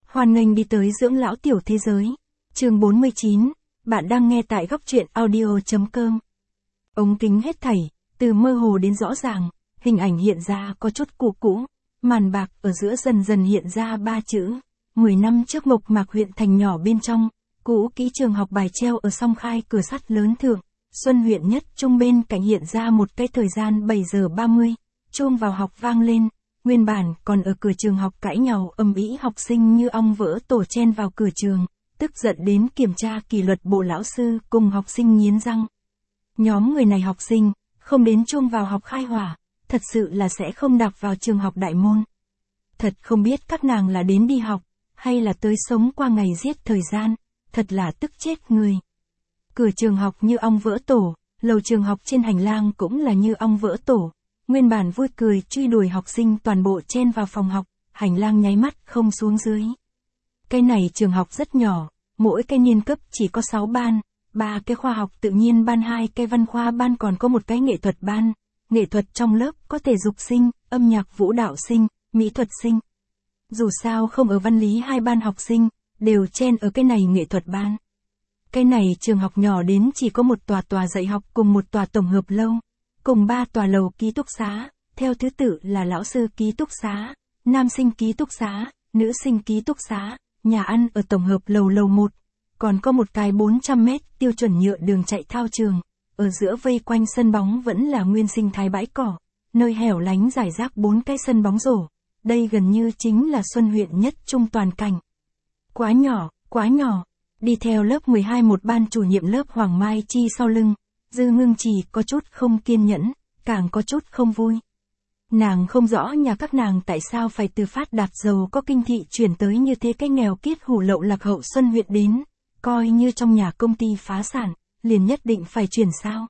Hoan nghênh đi tới dưỡng lão tiểu thế giới. Chương 49, bạn đang nghe tại góc truyện audio.com. Ống kính hết thảy, từ mơ hồ đến rõ ràng, hình ảnh hiện ra có chút cũ cũ, màn bạc ở giữa dần dần hiện ra ba chữ. 10 năm trước Mộc Mạc huyện thành nhỏ bên trong, cũ kỹ trường học bài treo ở song khai cửa sắt lớn thượng, Xuân huyện nhất trung bên cạnh hiện ra một cái thời gian 7 giờ 30, chuông vào học vang lên. Nguyên bản còn ở cửa trường học cãi nhau ầm ĩ học sinh như ong vỡ tổ chen vào cửa trường, tức giận đến kiểm tra kỷ luật bộ lão sư cùng học sinh nghiến răng. Nhóm người này học sinh, không đến chuông vào học khai hỏa, thật sự là sẽ không đạp vào trường học đại môn. Thật không biết các nàng là đến đi học, hay là tới sống qua ngày giết thời gian, thật là tức chết người. Cửa trường học như ong vỡ tổ, lầu trường học trên hành lang cũng là như ong vỡ tổ. Nguyên bản vui cười truy đuổi học sinh toàn bộ chen vào phòng học, hành lang nháy mắt không xuống dưới. Cái này trường học rất nhỏ, mỗi cái niên cấp chỉ có 6 ban, 3 cái khoa học tự nhiên ban, 2 cái văn khoa ban, còn có một cái nghệ thuật ban. Nghệ thuật trong lớp có thể dục sinh, âm nhạc vũ đạo sinh, mỹ thuật sinh. Dù sao không ở văn lý 2 ban học sinh, đều chen ở cái này nghệ thuật ban. Cái này trường học nhỏ đến chỉ có một tòa dạy học cùng một tòa tổng hợp lâu, cùng 3 tòa lầu ký túc xá, theo thứ tự là lão sư ký túc xá, nam sinh ký túc xá, nữ sinh ký túc xá, nhà ăn ở tổng hợp lầu 1, còn có một cái 400 mét tiêu chuẩn nhựa đường chạy thao trường, ở giữa vây quanh sân bóng vẫn là nguyên sinh thái bãi cỏ, nơi hẻo lánh rải rác 4 cái sân bóng rổ, đây gần như chính là Xuân huyện nhất trung toàn cảnh. Quá nhỏ, đi theo lớp 12 một ban chủ nhiệm lớp Hoàng Mai Chi sau lưng. Dư Ngưng Trì có chút không kiên nhẫn, càng có chút không vui. Nàng không rõ nhà các nàng tại sao phải từ phát đạt giàu có kinh thị chuyển tới như thế cái nghèo kiết hủ lậu lạc hậu Xuân huyện đến, coi như trong nhà công ty phá sản, liền nhất định phải chuyển sao.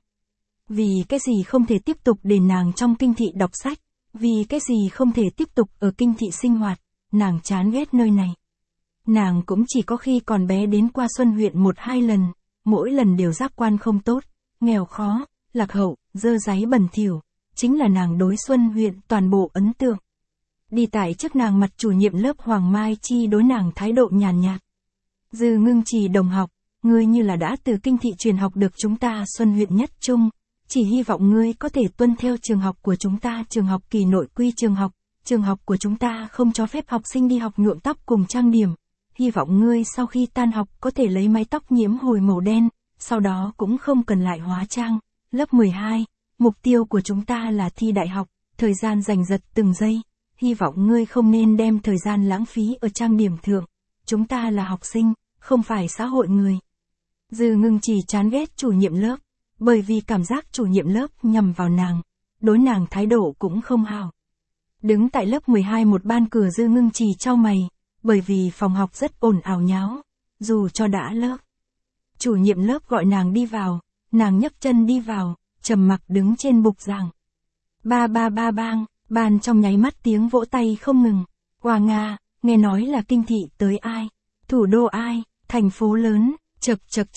Vì cái gì không thể tiếp tục để nàng trong kinh thị đọc sách, vì cái gì không thể tiếp tục ở kinh thị sinh hoạt, nàng chán ghét nơi này. Nàng cũng chỉ có khi còn bé đến qua Xuân huyện 1-2 lần, mỗi lần đều giác quan không tốt. Nghèo khó, lạc hậu, dơ dáy bẩn thỉu, chính là nàng đối Xuân huyện toàn bộ ấn tượng. Đi tại trước nàng mặt chủ nhiệm lớp Hoàng Mai Chi đối nàng thái độ nhàn nhạt. Dư Ngưng Trì đồng học, ngươi như là đã từ kinh thị truyền học được chúng ta Xuân huyện nhất trung, chỉ hy vọng ngươi có thể tuân theo trường học của chúng ta, trường học kỳ nội quy trường học của chúng ta không cho phép học sinh đi học nhuộm tóc cùng trang điểm, hy vọng ngươi sau khi tan học có thể lấy mái tóc nhiễm hồi màu đen. Sau đó cũng không cần lại hóa trang. Lớp 12, mục tiêu của chúng ta là thi đại học, thời gian giành giật từng giây. Hy vọng ngươi không nên đem thời gian lãng phí ở trang điểm thượng. Chúng ta là học sinh, không phải xã hội người. Dư Ngưng Trì chán ghét chủ nhiệm lớp, bởi vì cảm giác chủ nhiệm lớp nhằm vào nàng, đối nàng thái độ cũng không hảo. Đứng tại lớp 12 một ban cửa Dư Ngưng Trì chau mày, bởi vì phòng học rất ồn ào nháo, dù cho đã lớp. Chủ nhiệm lớp gọi nàng đi vào, nàng nhấc chân đi vào, trầm mặc đứng trên bục giảng. Ba bang, ban trong nháy mắt tiếng vỗ tay không ngừng. Hoa Nga, nghe nói là kinh thị tới ai? Thủ đô ai? Thành phố lớn, chật,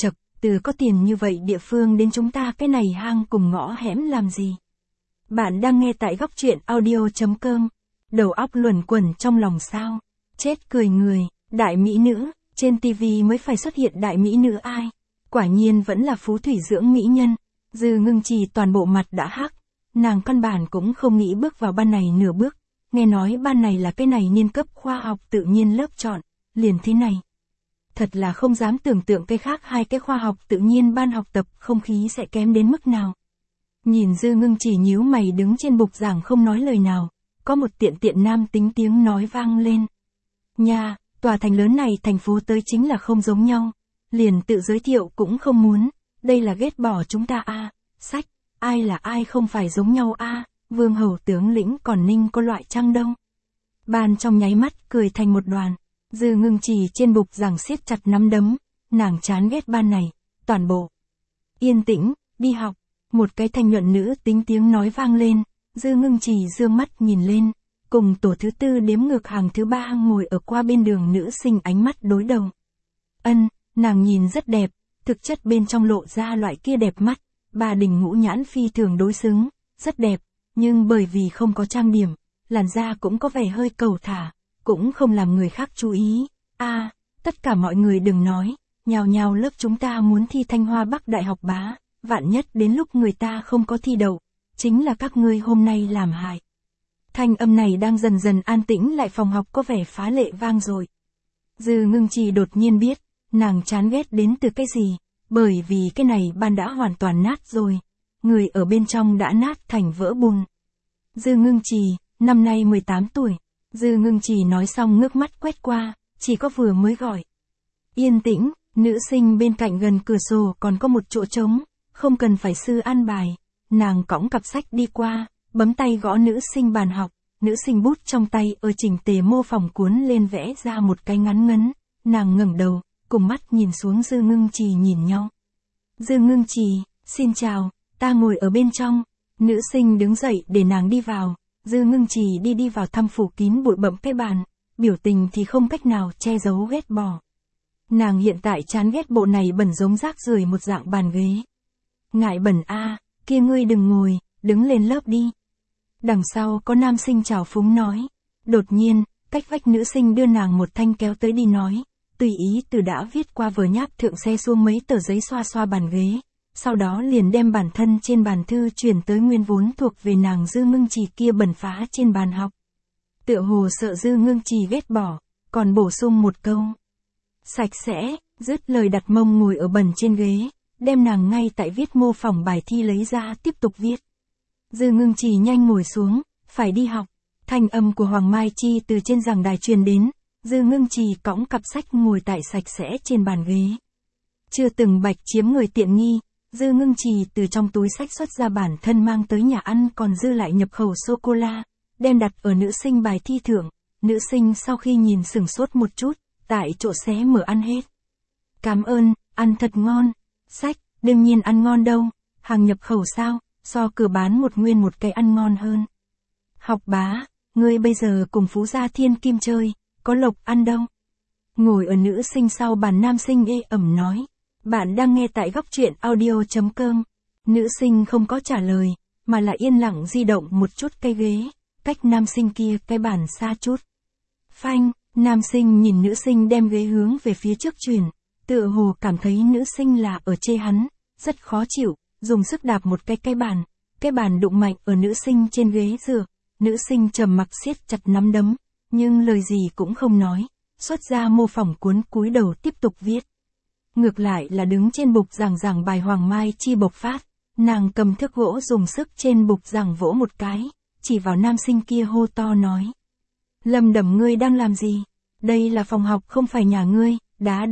từ có tiền như vậy địa phương đến chúng ta cái này hang cùng ngõ hẻm làm gì? Bạn đang nghe tại góc truyện audio.com, đầu óc luẩn quẩn trong lòng sao? Chết cười người, đại mỹ nữ. Trên TV mới phải xuất hiện đại mỹ nữ ai? Quả nhiên vẫn là phú thủy dưỡng mỹ nhân. Dư Ngưng Trì toàn bộ mặt đã hắc. Nàng căn bản cũng không nghĩ bước vào ban này nửa bước. Nghe nói ban này là cái này niên cấp khoa học tự nhiên lớp chọn. Liền thế này. Thật là không dám tưởng tượng cái khác 2 cái khoa học tự nhiên ban học tập không khí sẽ kém đến mức nào. Nhìn Dư Ngưng Trì nhíu mày đứng trên bục giảng không nói lời nào. Có một tiện nam tính tiếng nói vang lên. Nha! Tòa thành lớn này thành phố tới chính là không giống nhau, liền tự giới thiệu cũng không muốn, đây là ghét bỏ chúng ta a. Sách, ai là ai không phải giống nhau a, vương hầu tướng lĩnh còn ninh có loại trăng đâu. Ban trong nháy mắt cười thành một đoàn, Dư Ngưng Trì trên bục giảng siết chặt nắm đấm, nàng chán ghét ban này, toàn bộ. Yên tĩnh, đi học, một cái thanh nhuận nữ tính tiếng nói vang lên, Dư Ngưng Trì dương mắt nhìn lên. Cùng tổ thứ 4 đếm ngược hàng thứ 3 ngồi ở qua bên đường nữ sinh ánh mắt đối đầu. Nàng nhìn rất đẹp, thực chất bên trong lộ ra loại kia đẹp mắt, bà đỉnh ngũ nhãn phi thường đối xứng, rất đẹp, nhưng bởi vì không có trang điểm, làn da cũng có vẻ hơi cầu thả, cũng không làm người khác chú ý, Tất cả mọi người đừng nói, nhào nhào lớp chúng ta muốn thi Thanh Hoa Bắc Đại học bá, vạn nhất đến lúc người ta không có thi đậu, chính là các ngươi hôm nay làm hại. Thanh âm này đang dần dần an tĩnh lại, phòng học có vẻ phá lệ vang rồi. Dư Ngưng Trì đột nhiên biết, nàng chán ghét đến từ cái gì, bởi vì cái này ban đã hoàn toàn nát rồi, người ở bên trong đã nát thành vỡ bùn. Dư Ngưng Trì, năm nay 18 tuổi, Dư Ngưng Trì nói xong ngước mắt quét qua, chỉ có vừa mới gọi. Yên tĩnh, nữ sinh bên cạnh gần cửa sổ còn có một chỗ trống, không cần phải sư an bài, nàng cõng cặp sách đi qua, bấm tay gõ nữ sinh bàn học, nữ sinh bút trong tay ở chỉnh tề mô phỏng cuốn lên vẽ ra một cái ngắn ngấn, nàng ngẩng đầu, cùng mắt nhìn xuống Dư Ngưng Trì nhìn nhau. Dư Ngưng Trì, xin chào, ta ngồi ở bên trong, nữ sinh đứng dậy để nàng đi vào, Dư Ngưng Trì đi vào thăm phủ kín bụi bặm cái bàn, biểu tình thì không cách nào che giấu ghét bỏ. Nàng hiện tại chán ghét bộ này bẩn giống rác rưởi một dạng bàn ghế. Ngại bẩn kia ngươi đừng ngồi, đứng lên lớp đi. Đằng sau có nam sinh trào phúng nói. Đột nhiên, cách vách nữ sinh đưa nàng một thanh kéo tới đi nói, tùy ý từ đã viết qua vở nháp thượng xe xuống mấy tờ giấy xoa xoa bàn ghế, sau đó liền đem bản thân trên bàn thư chuyển tới nguyên vốn thuộc về nàng Dư Ngưng Trì kia bẩn phá trên bàn học. Tựa hồ sợ Dư Ngưng Trì ghét bỏ, còn bổ sung một câu. Sạch sẽ, dứt lời đặt mông ngồi ở bẩn trên ghế, đem nàng ngay tại viết mô phỏng bài thi lấy ra tiếp tục viết. Dư Ngưng Trì nhanh ngồi xuống, phải đi học. Thanh âm của Hoàng Mai Chi từ trên giảng đài truyền đến, Dư Ngưng Trì cõng cặp sách ngồi tại sạch sẽ trên bàn ghế. Chưa từng bạch chiếm người tiện nghi, Dư Ngưng Trì từ trong túi sách xuất ra bản thân mang tới nhà ăn còn dư lại nhập khẩu sô-cô-la, đem đặt ở nữ sinh bài thi thượng, nữ sinh sau khi nhìn sửng sốt một chút, tại chỗ xé mở ăn hết. Cảm ơn, ăn thật ngon, sách, đương nhiên ăn ngon đâu, hàng nhập khẩu sao, so cửa bán một nguyên một cái ăn ngon hơn. Học bá, ngươi bây giờ cùng Phú Gia Thiên Kim chơi, có lộc ăn đâu. Ngồi ở nữ sinh sau bàn nam sinh ê ẩm nói, bạn đang nghe tại góc truyện audio.com. Nữ sinh không có trả lời, mà là yên lặng di động một chút cây ghế, cách nam sinh kia cái bàn xa chút. Phanh, nam sinh nhìn nữ sinh đem ghế hướng về phía trước chuyển, tựa hồ cảm thấy nữ sinh là ở chê hắn, rất khó chịu, dùng sức đạp một cái bàn đụng mạnh ở nữ sinh trên ghế dựa, nữ sinh trầm mặc siết chặt nắm đấm, nhưng lời gì cũng không nói, xuất ra mô phỏng cuốn cúi đầu tiếp tục viết. Ngược lại là đứng trên bục giảng bài Hoàng Mai Chi bộc phát, nàng cầm thước gỗ dùng sức trên bục giảng vỗ một cái, chỉ vào nam sinh kia hô to nói. Lâm Đẩm ngươi đang làm gì? Đây là phòng học không phải nhà ngươi, đá.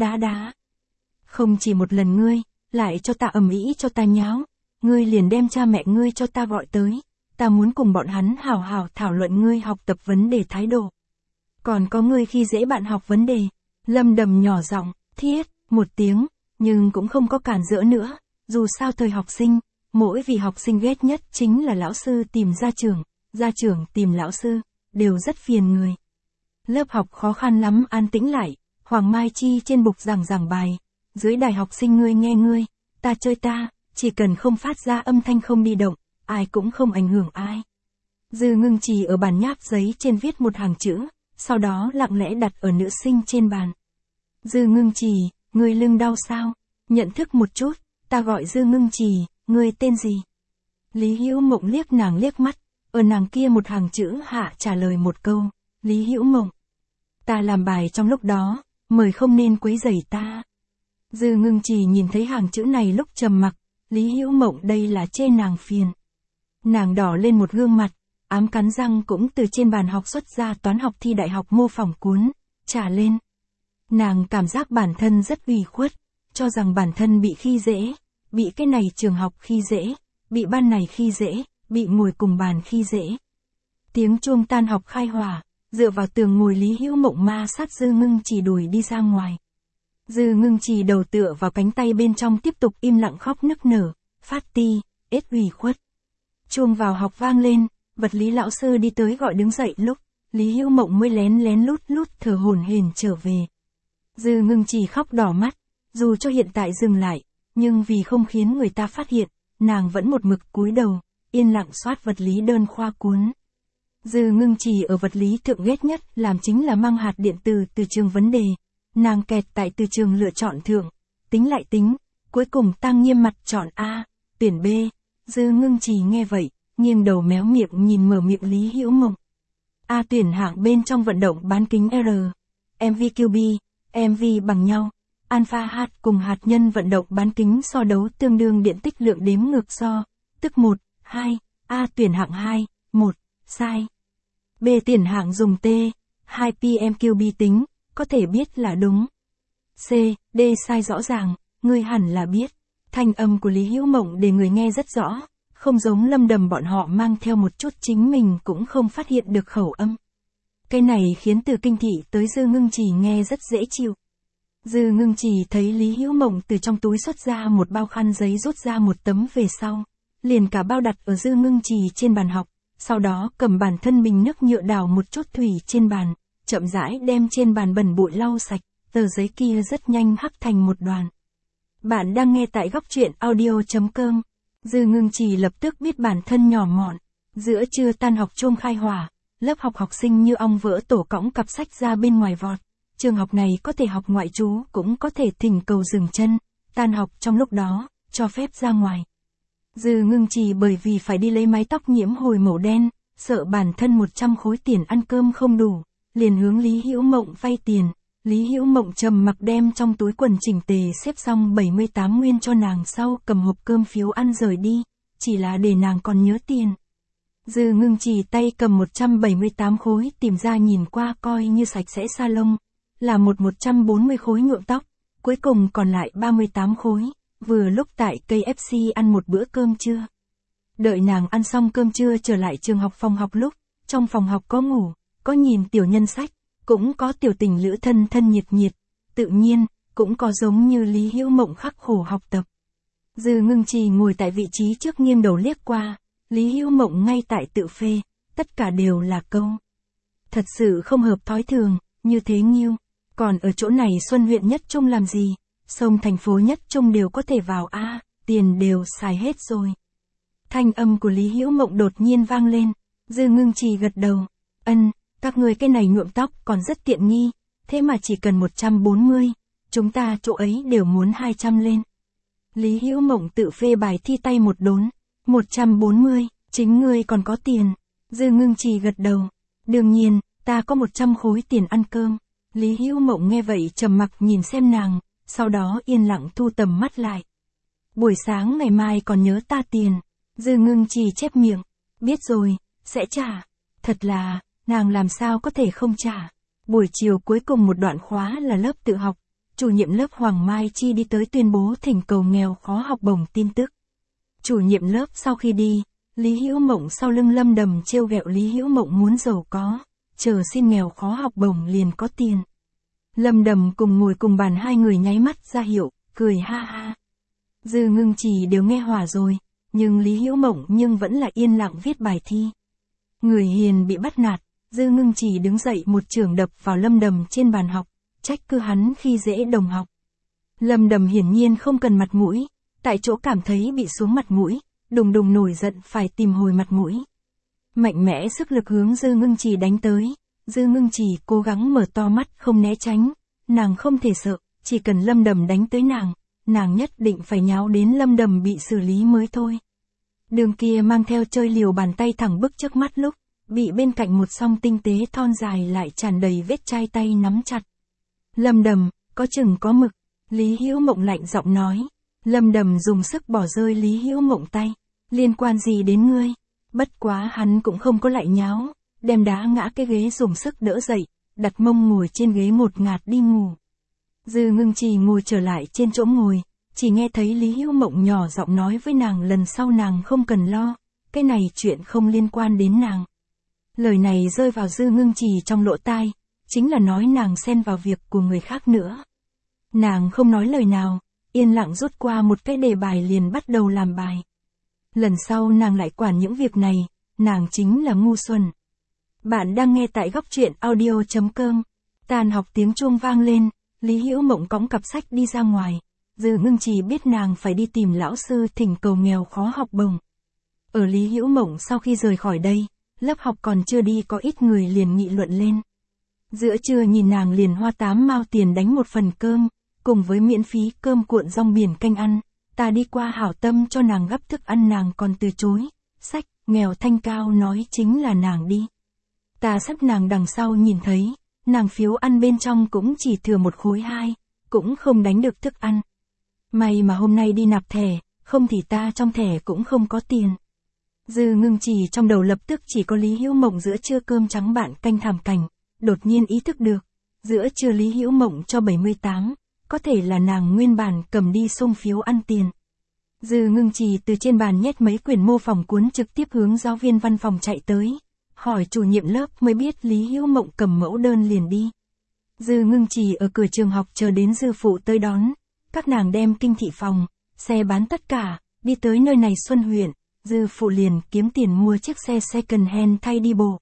Không chỉ một lần ngươi, lại cho ta ầm ĩ cho ta nháo, ngươi liền đem cha mẹ ngươi cho ta gọi tới, ta muốn cùng bọn hắn hào hào thảo luận ngươi học tập vấn đề thái độ. Còn có ngươi khi dễ bạn học vấn đề, Lâm Đầm nhỏ giọng, thiết, một tiếng, nhưng cũng không có cản rỡ nữa, dù sao thời học sinh, mỗi vị học sinh ghét nhất chính là lão sư tìm gia trưởng tìm lão sư, đều rất phiền người. Lớp học khó khăn lắm an tĩnh lại, Hoàng Mai Chi trên bục giảng bài, dưới đài học sinh ngươi nghe ngươi, ta chơi ta, chỉ cần không phát ra âm thanh không đi động, ai cũng không ảnh hưởng ai. Dư Ngưng Trì ở bàn nháp giấy trên viết một hàng chữ, sau đó lặng lẽ đặt ở nữ sinh trên bàn. Dư Ngưng Trì, ngươi lưng đau sao? Nhận thức một chút, ta gọi Dư Ngưng Trì, ngươi tên gì? Lý Hữu Mộng liếc nàng liếc mắt, ở nàng kia một hàng chữ hạ trả lời một câu, Lý Hữu Mộng. Ta làm bài trong lúc đó, mời không nên quấy rầy ta. Dư Ngưng Trì nhìn thấy hàng chữ này lúc trầm mặc, Lý Hữu Mộng đây là chê nàng phiền. Nàng đỏ lên một gương mặt, ám cắn răng cũng từ trên bàn học xuất ra toán học thi đại học mô phỏng cuốn, trả lên. Nàng cảm giác bản thân rất ủy khuất, cho rằng bản thân bị khi dễ, bị cái này trường học khi dễ, bị ban này khi dễ, bị ngồi cùng bàn khi dễ. Tiếng chuông tan học khai hỏa, dựa vào tường ngồi Lý Hữu Mộng ma sát Dư Ngưng Trì đuổi đi ra ngoài. Dư Ngưng Trì đầu tựa vào cánh tay bên trong tiếp tục im lặng khóc nức nở, phát ti, ết ủy khuất. Chuông vào học vang lên, vật lý lão sư đi tới gọi đứng dậy lúc, Lý Hữu Mộng mới lén lút thở hổn hển trở về. Dư Ngưng Trì khóc đỏ mắt, dù cho hiện tại dừng lại, nhưng vì không khiến người ta phát hiện, nàng vẫn một mực cúi đầu, yên lặng soát vật lý đơn khoa cuốn. Dư Ngưng Trì ở vật lý thượng ghét nhất làm chính là mang hạt điện từ trường vấn đề. nàng kẹt tại từ trường lựa chọn thượng, tính lại tính, cuối cùng tăng nghiêm mặt chọn A, tuyển B. Dư Ngưng Trì nghe vậy, nghiêng đầu méo miệng nhìn mở miệng Lý Hữu Mộng. A tuyển hạng bên trong vận động bán kính R, MVQB, MV bằng nhau. Alpha H cùng hạt nhân vận động bán kính so đấu tương đương điện tích lượng đếm ngược so, tức 1, 2, A tuyển hạng 2, 1, sai. B tuyển hạng dùng T, 2 PMQB tính, có thể biết là đúng. C, D sai rõ ràng, ngươi hẳn là biết. Thanh âm của Lý Hữu Mộng để người nghe rất rõ, không giống Lâm Đầm bọn họ mang theo một chút chính mình cũng không phát hiện được khẩu âm. Cái này khiến từ Kinh Thị tới Dư Ngưng Trì nghe rất dễ chịu. Dư Ngưng Trì thấy Lý Hữu Mộng từ trong túi xuất ra một bao khăn giấy rút ra một tấm về sau, liền cả bao đặt ở Dư Ngưng Trì trên bàn học, sau đó cầm bản thân mình nước nhựa đảo một chút thủy trên bàn, chậm rãi đem trên bàn bẩn bụi lau sạch, tờ giấy kia rất nhanh hắc thành một đoàn. Bạn đang nghe tại góc truyện audio.com. Dư Ngưng Trì lập tức biết bản thân nhỏ mọn. Giữa trưa tan học chuông khai hỏa, lớp học học sinh như ong vỡ tổ cõng cặp sách ra bên ngoài vọt. Trường học này có thể học ngoại trú cũng có thể thỉnh cầu dừng chân, tan học trong lúc đó, cho phép ra ngoài. Dư Ngưng Trì bởi vì phải đi lấy mái tóc nhiễm hồi màu đen, sợ bản thân 100 khối tiền ăn cơm không đủ, liền hướng Lý Hữu Mộng vay tiền. Lý Hữu Mộng trầm mặc đem trong túi quần chỉnh tề xếp xong 78 nguyên cho nàng sau cầm hộp cơm phiếu ăn rời đi, chỉ là để nàng còn nhớ tiền. Dư Ngưng Trì tay cầm 178 khối tìm ra nhìn qua coi như sạch sẽ salon, là 140 khối nhuộm tóc, cuối cùng còn lại 38 khối, vừa lúc tại KFC ăn một bữa cơm trưa. Đợi nàng ăn xong cơm trưa trở lại trường học phòng học lúc, trong phòng học có ngủ, có nhìn tiểu nhân sách, cũng có tiểu tình lữ thân thân nhiệt nhiệt, tự nhiên, cũng có giống như Lý Hữu Mộng khắc khổ học tập. Dư Ngưng Trì ngồi tại vị trí trước nghiêng đầu liếc qua, Lý Hữu Mộng ngay tại tự phê, tất cả đều là câu. Thật sự không hợp thói thường, như thế nghiêu, còn ở chỗ này Xuân huyện nhất trung làm gì, sông thành phố nhất trung đều có thể vào A, tiền đều xài hết rồi. Thanh âm của Lý Hữu Mộng đột nhiên vang lên, Dư Ngưng Trì gật đầu, các người cái này nhuộm tóc còn rất tiện nghi, thế mà chỉ cần 140, chúng ta chỗ ấy đều muốn 200 lên. Lý Hữu Mộng tự phê bài thi tay một đốn, 140, chính ngươi còn có tiền. Dư Ngưng Trì gật đầu, đương nhiên, ta có 100 khối tiền ăn cơm. Lý Hữu Mộng nghe vậy trầm mặc nhìn xem nàng, sau đó yên lặng thu tầm mắt lại. Buổi sáng ngày mai còn nhớ ta tiền. Dư Ngưng Trì chép miệng, biết rồi, sẽ trả. Thật là, nàng làm sao có thể không trả. Buổi chiều cuối cùng một đoạn khóa là lớp tự học, chủ nhiệm lớp Hoàng Mai Chi đi tới tuyên bố thỉnh cầu nghèo khó học bổng tin tức. Chủ nhiệm lớp sau khi đi, Lý Hữu Mộng sau lưng Lâm Đầm trêu ghẹo Lý Hữu Mộng muốn giàu có, chờ xin nghèo khó học bổng liền có tiền. Lâm Đầm cùng ngồi cùng bàn hai người nháy mắt ra hiệu, cười ha ha. Dư Ngưng Trì đều nghe hỏa rồi, nhưng Lý Hữu Mộng vẫn là yên lặng viết bài thi. Người hiền bị bắt nạt, Dư Ngưng Trì đứng dậy một chưởng đập vào Lâm Đầm trên bàn học, trách cứ hắn khi dễ đồng học. Lâm Đầm hiển nhiên không cần mặt mũi, tại chỗ cảm thấy bị xuống mặt mũi, đùng đùng nổi giận phải tìm hồi mặt mũi. Mạnh mẽ sức lực hướng Dư Ngưng Trì đánh tới, Dư Ngưng Trì cố gắng mở to mắt không né tránh, nàng không thể sợ, chỉ cần Lâm Đầm đánh tới nàng nhất định phải nháo đến Lâm Đầm bị xử lý mới thôi. Đường kia mang theo chơi liều bàn tay thẳng bức trước mắt lúc, bị bên cạnh một song tinh tế thon dài lại tràn đầy vết chai tay nắm chặt. Lâm Đầm, có chừng có mực, Lý Hữu Mộng lạnh giọng nói. Lâm Đầm dùng sức bỏ rơi Lý Hữu Mộng tay, liên quan gì đến ngươi? Bất quá hắn cũng không có lại nháo, đem đá ngã cái ghế dùng sức đỡ dậy, đặt mông ngồi trên ghế một ngạt đi ngủ. Dư Ngưng Trì ngồi trở lại trên chỗ ngồi, chỉ nghe thấy Lý Hữu Mộng nhỏ giọng nói với nàng lần sau nàng không cần lo, cái này chuyện không liên quan đến nàng. Lời này rơi vào Dư Ngưng Trì trong lỗ tai, chính là nói nàng xen vào việc của người khác nữa. Nàng không nói lời nào, yên lặng rút qua một cái đề bài liền bắt đầu làm bài. Lần sau nàng lại quản những việc này, nàng chính là ngu xuẩn. Bạn đang nghe tại góc truyện audio.com. Tan học tiếng chuông vang lên, Lý Hữu Mộng cõng cặp sách đi ra ngoài. Dư Ngưng Trì biết nàng phải đi tìm lão sư thỉnh cầu nghèo khó học bổng. Ở Lý Hữu Mộng sau khi rời khỏi đây, lớp học còn chưa đi có ít người liền nghị luận lên. Giữa trưa nhìn nàng liền hoa 8 mao tiền đánh một phần cơm, cùng với miễn phí cơm cuộn rong biển canh ăn. Ta đi qua hảo tâm cho nàng gắp thức ăn nàng còn từ chối. Sách, nghèo thanh cao nói chính là nàng đi. Ta sắp nàng đằng sau nhìn thấy, nàng phiếu ăn bên trong cũng chỉ thừa 1 khối 2, cũng không đánh được thức ăn. May mà hôm nay đi nạp thẻ, không thì ta trong thẻ cũng không có tiền. Dư Ngưng Trì trong đầu lập tức chỉ có Lý Hữu Mộng giữa trưa cơm trắng bạn canh thảm cảnh, đột nhiên ý thức được, giữa trưa Lý Hữu Mộng cho 78, có thể là nàng nguyên bản cầm đi xung phiếu ăn tiền. Dư Ngưng Trì từ trên bàn nhét mấy quyển mô phỏng cuốn trực tiếp hướng giáo viên văn phòng chạy tới, hỏi chủ nhiệm lớp mới biết Lý Hữu Mộng cầm mẫu đơn liền đi. Dư Ngưng Trì ở cửa trường học chờ đến dư phụ tới đón, các nàng đem kinh thị phòng, xe bán tất cả, đi tới nơi này Xuân huyện, dư phụ liền kiếm tiền mua chiếc xe second hand thay đi bộ.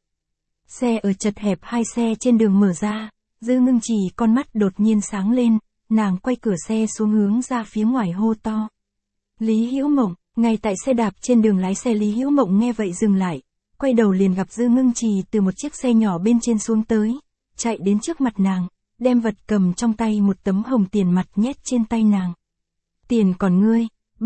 Xe ở chật hẹp, 2 xe trên đường mở ra, Dư Ngưng Trì con mắt đột nhiên sáng lên, nàng quay cửa xe xuống hướng ra phía ngoài hô to. Lý Hữu Mộng, ngay tại xe đạp trên đường lái xe Lý Hữu Mộng nghe vậy dừng lại, quay đầu liền gặp Dư Ngưng Trì từ một chiếc xe nhỏ bên trên xuống tới, chạy đến trước mặt nàng, đem vật cầm trong tay một tấm hồng tiền mặt nhét trên tay nàng. Tiền còn ngươi,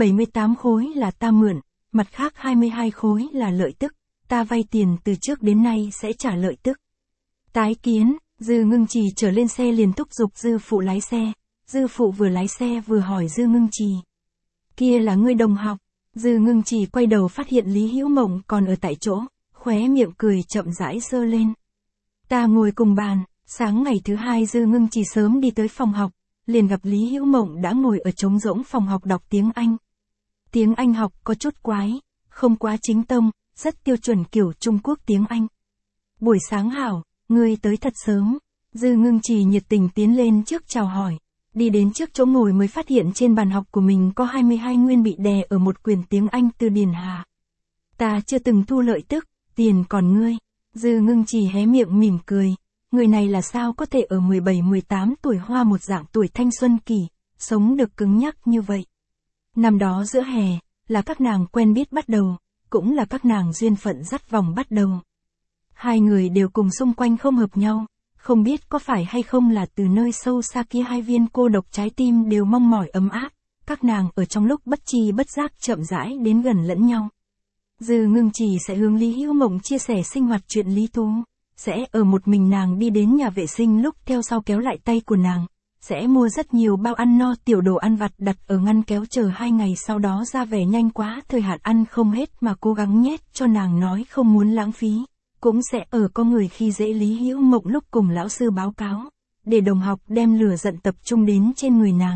78 khối là ta mượn, mặt khác 22 khối là lợi tức, ta vay tiền từ trước đến nay sẽ trả lợi tức. Tái kiến, Dư Ngưng Trì trở lên xe liền thúc giục dư phụ lái xe, dư phụ vừa lái xe vừa hỏi Dư Ngưng Trì. Kia là ngươi đồng học, Dư Ngưng Trì quay đầu phát hiện Lý Hữu Mộng còn ở tại chỗ, khóe miệng cười chậm rãi giơ lên. Ta ngồi cùng bàn, sáng ngày thứ 2 Dư Ngưng Trì sớm đi tới phòng học, liền gặp Lý Hữu Mộng đã ngồi ở trống rỗng phòng học đọc tiếng Anh. Tiếng Anh học có chút quái, không quá chính tông, rất tiêu chuẩn kiểu Trung Quốc tiếng Anh. Buổi sáng hảo, ngươi tới thật sớm. Dư Ngưng Trì nhiệt tình tiến lên trước chào hỏi. Đi đến trước chỗ ngồi mới phát hiện trên bàn học của mình có 22 nguyên bị đè ở một quyển tiếng Anh từ điển hạ. Ta chưa từng thu lợi tức, tiền còn ngươi. Dư Ngưng Trì hé miệng mỉm cười. Người này là sao có thể ở 17-18 tuổi hoa một dạng tuổi thanh xuân kỳ, sống được cứng nhắc như vậy. Năm đó giữa hè, là các nàng quen biết bắt đầu, cũng là các nàng duyên phận dắt vòng bắt đầu. Hai người đều cùng xung quanh không hợp nhau, không biết có phải hay không là từ nơi sâu xa kia hai viên cô độc trái tim đều mong mỏi ấm áp, các nàng ở trong lúc bất tri bất giác chậm rãi đến gần lẫn nhau. Dư Ngưng Trì sẽ hướng Lý Hữu Mộng chia sẻ sinh hoạt chuyện lý thú, sẽ ở một mình nàng đi đến nhà vệ sinh lúc theo sau kéo lại tay của nàng, sẽ mua rất nhiều bao ăn no tiểu đồ ăn vặt đặt ở ngăn kéo chờ 2 ngày sau đó ra vẻ nhanh quá thời hạn ăn không hết mà cố gắng nhét cho nàng nói không muốn lãng phí, cũng sẽ ở có người khi dễ Lý Hữu Mộng lúc cùng lão sư báo cáo, để đồng học đem lửa giận tập trung đến trên người nàng.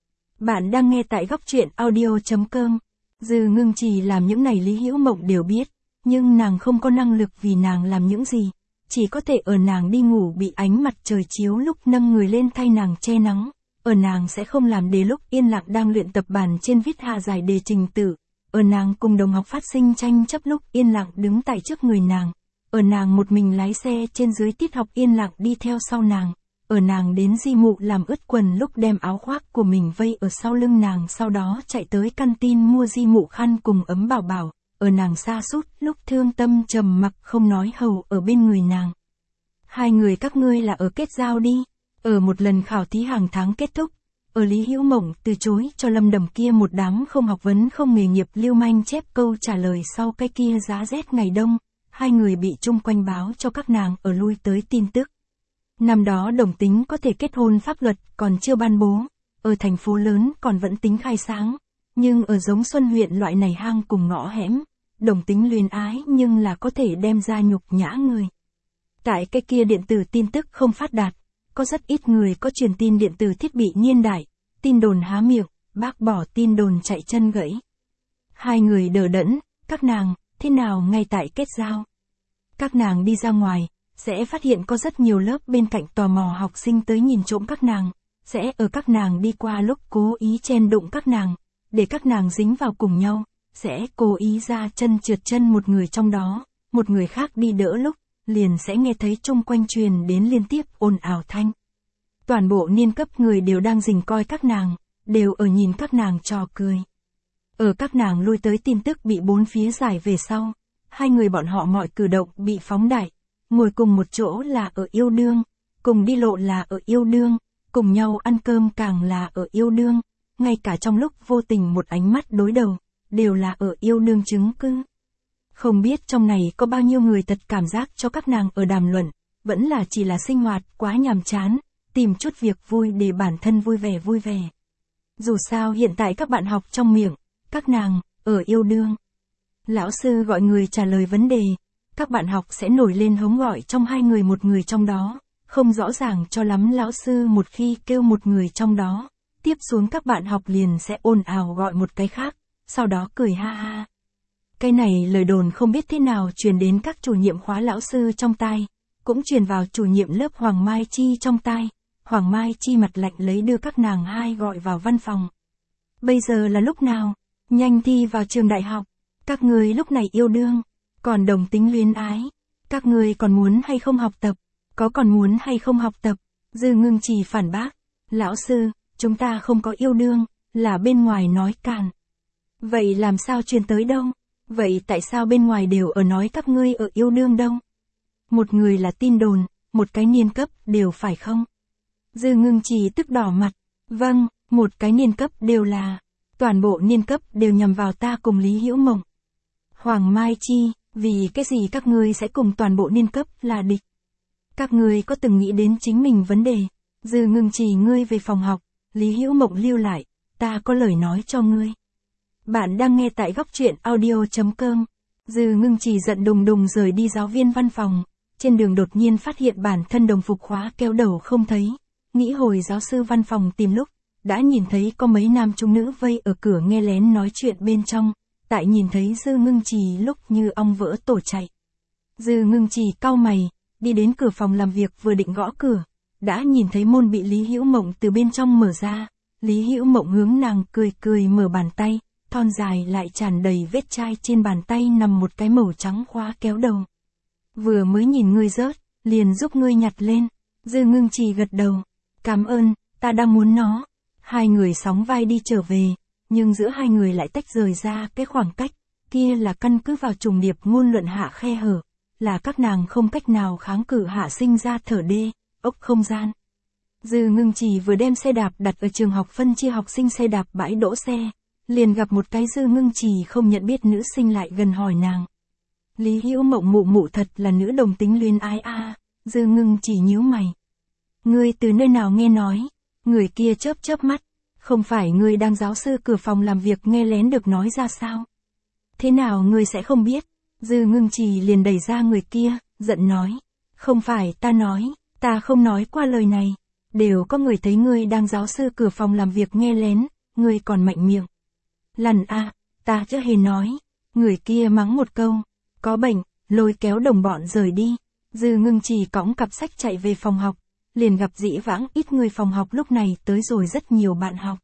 Bạn đang nghe tại góc truyện audio.com. Dư Ngưng Trì làm những này Lý Hữu Mộng đều biết, nhưng nàng không có năng lực vì nàng làm những gì, chỉ có thể ở nàng đi ngủ bị ánh mặt trời chiếu lúc nâng người lên thay nàng che nắng, ở nàng sẽ không làm đề lúc yên lặng đang luyện tập bàn trên viết hạ giải đề trình tự, ở nàng cùng đồng học phát sinh tranh chấp lúc yên lặng đứng tại trước người nàng, ở nàng một mình lái xe trên dưới tiết học yên lặng đi theo sau nàng, ở nàng đến di mụ làm ướt quần lúc đem áo khoác của mình vây ở sau lưng nàng sau đó chạy tới căn tin mua di mụ khăn cùng ấm bảo bảo, ở nàng sa sút lúc thương tâm trầm mặc không nói hầu ở bên người nàng. Hai người các ngươi là ở kết giao đi, ở một lần khảo thí hàng tháng kết thúc, ở Lý Hữu Mộng từ chối cho Lâm Đầm kia một đám không học vấn không nghề nghiệp lưu manh chép câu trả lời sau cái kia giá rét ngày đông, hai người bị chung quanh báo cho các nàng ở lui tới tin tức. Năm đó đồng tính có thể kết hôn pháp luật còn chưa ban bố, ở thành phố lớn còn vẫn tính khai sáng, nhưng ở giống Xuân huyện loại này hang cùng ngõ hẻm, đồng tính luyến ái nhưng là có thể đem ra nhục nhã người. Tại cái kia điện tử tin tức không phát đạt, có rất ít người có truyền tin điện tử thiết bị niên đại, tin đồn há miệng, bác bỏ tin đồn chạy chân gãy. Hai người đờ đẫn, các nàng, thế nào ngay tại kết giao. Các nàng đi ra ngoài, sẽ phát hiện có rất nhiều lớp bên cạnh tò mò học sinh tới nhìn trộm các nàng, sẽ ở các nàng đi qua lúc cố ý chen đụng các nàng, để các nàng dính vào cùng nhau, sẽ cố ý ra chân trượt chân một người trong đó, một người khác đi đỡ lúc, liền sẽ nghe thấy chung quanh truyền đến liên tiếp ồn ào thanh. Toàn bộ niên cấp người đều đang rình coi các nàng, đều ở nhìn các nàng trò cười. Ở các nàng lui tới tin tức bị bốn phía giải về sau, hai người bọn họ mọi cử động bị phóng đại, ngồi cùng một chỗ là ở yêu đương, cùng đi lộ là ở yêu đương, cùng nhau ăn cơm càng là ở yêu đương, ngay cả trong lúc vô tình một ánh mắt đối đầu, đều là ở yêu đương chứng cứ. Không biết trong này có bao nhiêu người thật cảm giác cho các nàng ở đàm luận, vẫn là chỉ là sinh hoạt quá nhàm chán, tìm chút việc vui để bản thân vui vẻ. Dù sao hiện tại các bạn học trong miệng, các nàng, ở yêu đương. Lão sư gọi người trả lời vấn đề, các bạn học sẽ nổi lên hống gọi trong hai người một người trong đó, không rõ ràng cho lắm lão sư một khi kêu một người trong đó, tiếp xuống các bạn học liền sẽ ồn ào gọi một cái khác, sau đó cười ha ha. Cái này lời đồn không biết thế nào truyền đến các chủ nhiệm khóa lão sư trong tai, cũng truyền vào chủ nhiệm lớp Hoàng Mai Chi trong tai. Hoàng Mai Chi mặt lạnh lấy đưa các nàng hai gọi vào văn phòng. Bây giờ là lúc nào? Nhanh thi vào trường đại học. Các người lúc này yêu đương, còn đồng tính luyến ái. Các người còn muốn hay không học tập? Có còn muốn hay không học tập? Dư Ngưng Trì phản bác. Lão sư, chúng ta không có yêu đương, là bên ngoài nói càn. Vậy làm sao truyền tới đâu? Vậy tại sao bên ngoài đều ở nói các ngươi ở yêu đương đâu? Một người là tin đồn, một cái niên cấp đều phải không? Dư Ngưng Trì tức đỏ mặt. Vâng, một cái niên cấp đều là. Toàn bộ niên cấp đều nhằm vào ta cùng Lý Hữu Mộng. Hoàng Mai Chi, vì cái gì các ngươi sẽ cùng toàn bộ niên cấp là địch? Các ngươi có từng nghĩ đến chính mình vấn đề? Dư Ngưng Trì ngươi về phòng học, Lý Hữu Mộng lưu lại, ta có lời nói cho ngươi. Bạn đang nghe tại góc truyện audio.com. Dư Ngưng Trì giận đùng đùng rời đi giáo viên văn phòng, trên đường đột nhiên phát hiện bản thân đồng phục khóa kéo đầu không thấy, nghĩ hồi giáo sư văn phòng tìm lúc, đã nhìn thấy có mấy nam trung nữ vây ở cửa nghe lén nói chuyện bên trong, tại nhìn thấy Dư Ngưng Trì lúc như ong vỡ tổ chạy. Dư Ngưng Trì cau mày, đi đến cửa phòng làm việc vừa định gõ cửa, đã nhìn thấy môn bị Lý Hữu Mộng từ bên trong mở ra, Lý Hữu Mộng hướng nàng cười mở bàn tay, thon dài lại tràn đầy vết chai trên bàn tay nằm một cái màu trắng khóa kéo đầu. Vừa mới nhìn ngươi rớt, liền giúp ngươi nhặt lên. Dư Ngưng Trì gật đầu. Cảm ơn, ta đang muốn nó. Hai người sóng vai đi trở về, nhưng giữa hai người lại tách rời ra cái khoảng cách, kia là căn cứ vào trùng điệp ngôn luận hạ khe hở, là các nàng không cách nào kháng cự hạ sinh ra thở đê, ốc không gian. Dư Ngưng Trì vừa đem xe đạp đặt ở trường học phân chia học sinh xe đạp bãi đỗ xe, liền gặp một cái Dư Ngưng Trì không nhận biết nữ sinh lại gần hỏi nàng. Lý Hữu Mộng mụ thật là nữ đồng tính luyến ái a. Dư Ngưng Trì nhíu mày. Ngươi từ nơi nào nghe nói? Người kia chớp mắt. Không phải ngươi đang giáo sư cửa phòng làm việc nghe lén được nói ra sao? Thế nào ngươi sẽ không biết? Dư Ngưng Trì liền đẩy ra người kia, giận nói. Không phải ta nói, ta không nói qua lời này. Đều có người thấy ngươi đang giáo sư cửa phòng làm việc nghe lén, ngươi còn mạnh miệng. Lần a, ta chưa hề nói. Người kia mắng một câu. Có bệnh, lôi kéo đồng bọn rời đi. Dư Ngưng Trì cõng cặp sách chạy về phòng học, liền gặp dĩ vãng ít người phòng học lúc này tới rồi rất nhiều bạn học.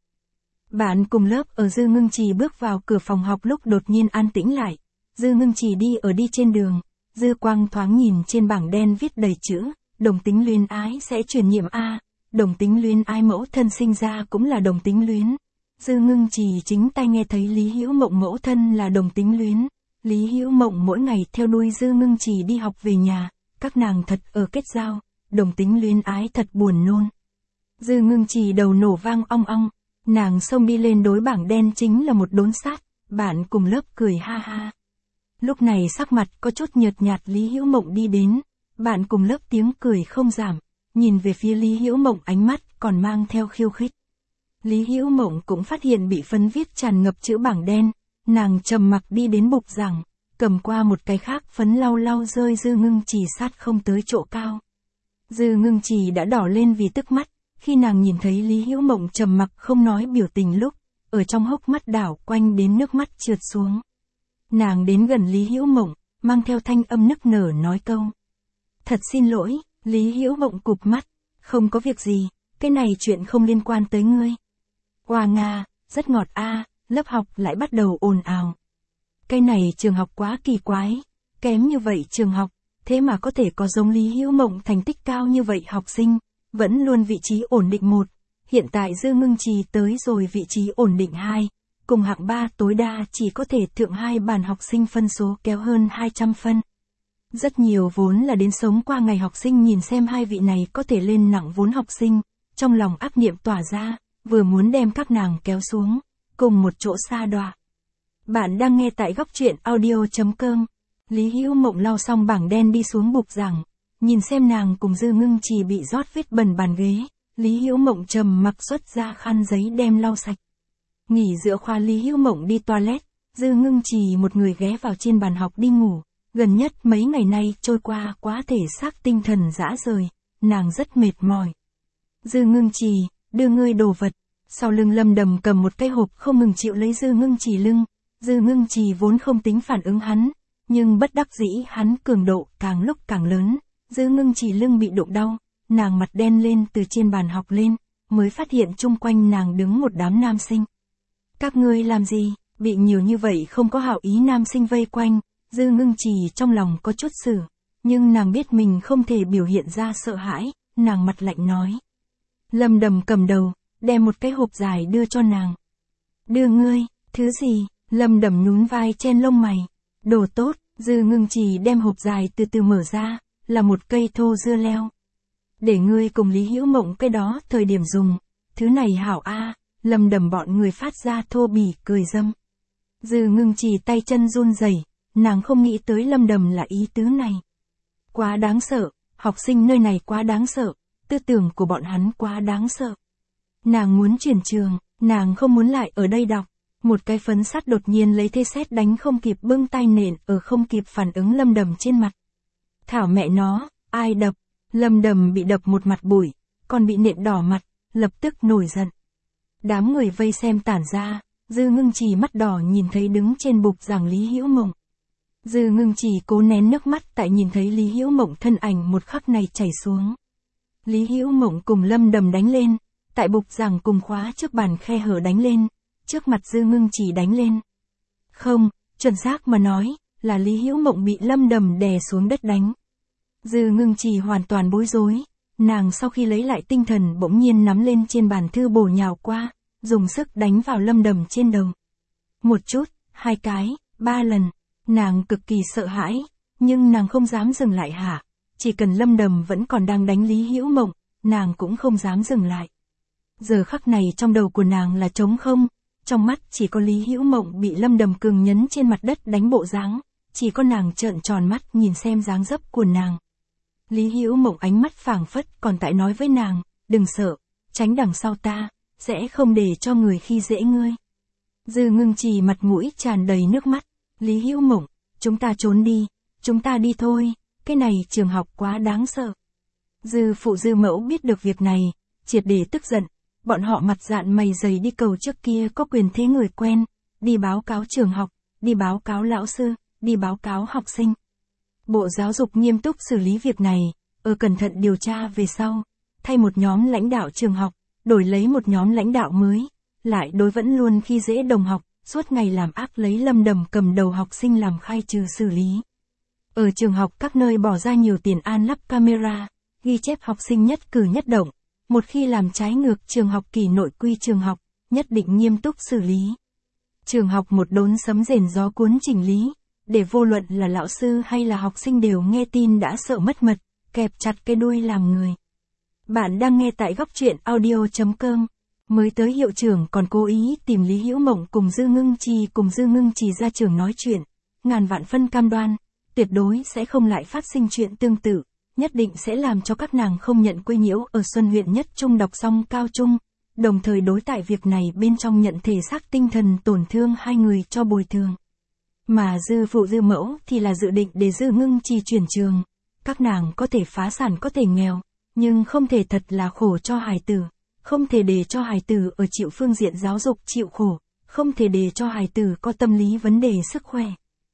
Bạn cùng lớp ở Dư Ngưng Trì bước vào cửa phòng học lúc đột nhiên an tĩnh lại. Dư Ngưng Trì đi trên đường, dư quang thoáng nhìn trên bảng đen viết đầy chữ, đồng tính luyến ái sẽ truyền nhiễm a. Đồng tính luyến ái mẫu thân sinh ra cũng là đồng tính luyến. Dư Ngưng Trì chính tai nghe thấy Lý Hữu Mộng mẫu thân là đồng tính luyến. Lý Hữu Mộng mỗi ngày theo đuôi Dư Ngưng Trì đi học về nhà, các nàng thật ở kết giao, đồng tính luyến ái thật buồn nôn. Dư Ngưng Trì đầu nổ vang ong ong, nàng xông đi lên đối bảng đen chính là một đốn sát, bạn cùng lớp cười ha ha. Lúc này sắc mặt có chút nhợt nhạt Lý Hữu Mộng đi đến, bạn cùng lớp tiếng cười không giảm, nhìn về phía Lý Hữu Mộng ánh mắt còn mang theo khiêu khích. Lý Hữu Mộng cũng phát hiện bị phấn viết tràn ngập chữ bảng đen. Nàng trầm mặc đi đến bục giảng, cầm qua một cái khác phấn lau rơi Dư Ngưng Trì sát không tới chỗ cao. Dư Ngưng Trì đã đỏ lên vì tức mắt, khi nàng nhìn thấy Lý Hữu Mộng trầm mặc không nói biểu tình lúc, ở trong hốc mắt đảo quanh đến nước mắt trượt xuống. Nàng đến gần Lý Hữu Mộng, mang theo thanh âm nức nở nói câu. Thật xin lỗi, Lý Hữu Mộng cụp mắt, không có việc gì, cái này chuyện không liên quan tới ngươi. Hoa Nga, rất ngọt a. Lớp học lại bắt đầu ồn ào. Cái này trường học quá kỳ quái, kém như vậy trường học, thế mà có thể có giống Lý Hữu Mộng thành tích cao như vậy học sinh, vẫn luôn vị trí ổn định 1, hiện tại Dư Ngưng Trì tới rồi vị trí ổn định 2, cùng hạng 3 tối đa chỉ có thể thượng 2 bàn học sinh phân số kéo hơn 200 phân. Rất nhiều vốn là đến sống qua ngày học sinh nhìn xem hai vị này có thể lên nặng vốn học sinh, trong lòng ác niệm tỏa ra, vừa muốn đem các nàng kéo xuống, cùng một chỗ sa đọa. Bạn đang nghe tại góc truyện audio.com. Lý Hữu Mộng lau xong bảng đen đi xuống bục giảng, nhìn xem nàng cùng Dư Ngưng Trì bị rót vết bẩn bàn ghế, Lý Hữu Mộng trầm mặc xuất ra khăn giấy đem lau sạch. Nghỉ giữa khoa Lý Hữu Mộng đi toilet, Dư Ngưng Trì một người ghé vào trên bàn học đi ngủ, gần nhất mấy ngày nay trôi qua quá thể xác tinh thần rã rời, nàng rất mệt mỏi. Dư Ngưng Trì, đưa ngươi đồ vật. Sau lưng Lâm Đầm cầm một cái hộp không ngừng chịu lấy Dư Ngưng Trì lưng, Dư Ngưng Trì vốn không tính phản ứng hắn, nhưng bất đắc dĩ hắn cường độ càng lúc càng lớn, Dư Ngưng Trì lưng bị đụng đau, nàng mặt đen lên từ trên bàn học lên, mới phát hiện chung quanh nàng đứng một đám nam sinh. Các ngươi làm gì, bị nhiều như vậy không có hảo ý nam sinh vây quanh, Dư Ngưng Trì trong lòng có chút xử, nhưng nàng biết mình không thể biểu hiện ra sợ hãi, nàng mặt lạnh nói. Lâm Đầm cầm đầu, đem một cái hộp dài đưa cho nàng. Đưa ngươi, thứ gì? Lâm Đầm nhún vai chen lông mày. Đồ tốt, Dư Ngưng Trì đem hộp dài từ từ mở ra, là một cây thô dưa leo. Để ngươi cùng Lý Hữu Mộng cái đó thời điểm dùng, thứ này hảo a. Lâm Đầm bọn người phát ra thô bỉ cười dâm. Dư Ngưng Trì tay chân run rẩy, nàng không nghĩ tới Lâm Đầm là ý tứ này. Quá đáng sợ, học sinh nơi này quá đáng sợ, tư tưởng của bọn hắn quá đáng sợ. Nàng muốn chuyển trường, nàng không muốn lại ở đây đọc. Một cái phấn sắt đột nhiên lấy thế sét đánh không kịp bưng tay nện ở không kịp phản ứng Lâm Đầm trên mặt. Thảo mẹ nó, ai đập? Lâm Đầm bị đập một mặt bụi, còn bị nện đỏ mặt, lập tức nổi giận. Đám người vây xem tản ra, Dư Ngưng Trì mắt đỏ nhìn thấy đứng trên bục giảng Lý Hữu Mộng. Dư Ngưng Trì cố nén nước mắt tại nhìn thấy Lý Hữu Mộng thân ảnh một khắc này chảy xuống. Lý Hữu Mộng cùng Lâm Đầm đánh lên, tại bục giảng cùng khóa trước bàn khe hở đánh lên, trước mặt Dư Ngưng Trì đánh lên. Không, chuẩn xác mà nói, là Lý Hữu Mộng bị Lâm Đầm đè xuống đất đánh. Dư Ngưng Trì hoàn toàn bối rối, nàng sau khi lấy lại tinh thần bỗng nhiên nắm lên trên bàn thư bổ nhào qua, dùng sức đánh vào Lâm Đầm trên đầu. Một chút, hai cái, ba lần, nàng cực kỳ sợ hãi, nhưng nàng không dám dừng lại hả? Chỉ cần Lâm Đầm vẫn còn đang đánh Lý Hữu Mộng, nàng cũng không dám dừng lại. Giờ khắc này trong đầu của nàng là trống không, trong mắt chỉ có Lý Hữu Mộng bị Lâm Đầm cường nhấn trên mặt đất đánh bộ dáng, chỉ có nàng trợn tròn mắt nhìn xem dáng dấp của nàng. Lý Hữu Mộng ánh mắt phảng phất còn tại nói với nàng, đừng sợ, tránh đằng sau ta, sẽ không để cho người khi dễ ngươi. Dư Ngưng Trì mặt mũi tràn đầy nước mắt, Lý Hữu Mộng, chúng ta trốn đi, chúng ta đi thôi, cái này trường học quá đáng sợ. Dư phụ Dư mẫu biết được việc này, triệt để tức giận, bọn họ mặt dạn mày dày đi cầu trước kia có quyền thế người quen, đi báo cáo trường học, đi báo cáo lão sư, đi báo cáo học sinh. Bộ Giáo dục nghiêm túc xử lý việc này, cẩn thận điều tra về sau, thay một nhóm lãnh đạo trường học, đổi lấy một nhóm lãnh đạo mới, lại đối vẫn luôn khi dễ đồng học, suốt ngày làm ác lấy Lâm Đầm cầm đầu học sinh làm khai trừ xử lý. Ở trường học các nơi bỏ ra nhiều tiền an lắp camera, ghi chép học sinh nhất cử nhất động, một khi làm trái ngược trường học kỷ nội quy trường học, nhất định nghiêm túc xử lý. Trường học một đốn sấm rền gió cuốn chỉnh lý, để vô luận là lão sư hay là học sinh đều nghe tin đã sợ mất mật, kẹp chặt cái đuôi làm người. Bạn đang nghe tại góc truyện audio.com. Mới tới hiệu trưởng còn cố ý tìm Lý Hữu Mộng cùng Dư Ngưng Trì ra trường nói chuyện, ngàn vạn phân cam đoan, tuyệt đối sẽ không lại phát sinh chuyện tương tự, nhất định sẽ làm cho các nàng không nhận quấy nhiễu ở Xuân huyện Nhất Trung đọc xong cao trung, đồng thời đối tại việc này bên trong nhận thể xác tinh thần tổn thương hai người cho bồi thường. Mà Dư phụ Dư mẫu thì là dự định để Dư Ngưng Trì chuyển trường, các nàng có thể phá sản có thể nghèo, nhưng không thể thật là khổ cho hài tử, không thể để cho hài tử ở chịu phương diện giáo dục chịu khổ, không thể để cho hài tử có tâm lý vấn đề sức khỏe.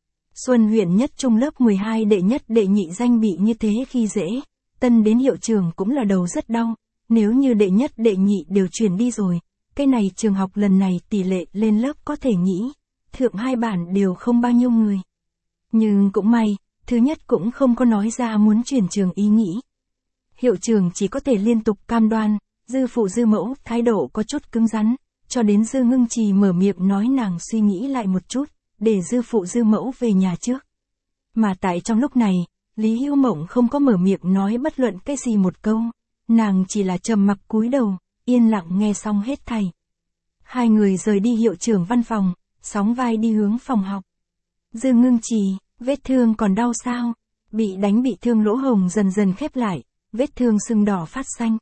Xuân huyện Nhất Trung lớp 12 đệ nhất đệ nhị danh bị như thế khi dễ, tân đến hiệu trưởng cũng là đầu rất đau, nếu như đệ nhất đệ nhị đều chuyển đi rồi, cái này trường học lần này tỷ lệ lên lớp có thể nghĩ, thượng hai bản đều không bao nhiêu người. Nhưng cũng may, thứ nhất cũng không có nói ra muốn chuyển trường ý nghĩ. Hiệu trưởng chỉ có thể liên tục cam đoan, Dư phụ Dư mẫu thái độ có chút cứng rắn, cho đến Dư Ngưng Trì mở miệng nói nàng suy nghĩ lại một chút, để Dư phụ Dư mẫu về nhà trước. Mà tại trong lúc này, Lý Hữu Mộng không có mở miệng nói bất luận cái gì một câu, nàng chỉ là trầm mặc cúi đầu, yên lặng nghe xong hết thảy. Hai người rời đi hiệu trưởng văn phòng, sóng vai đi hướng phòng học. Dư Ngưng Trì, vết thương còn đau sao? Bị đánh bị thương lỗ hồng dần dần khép lại, vết thương sưng đỏ phát xanh.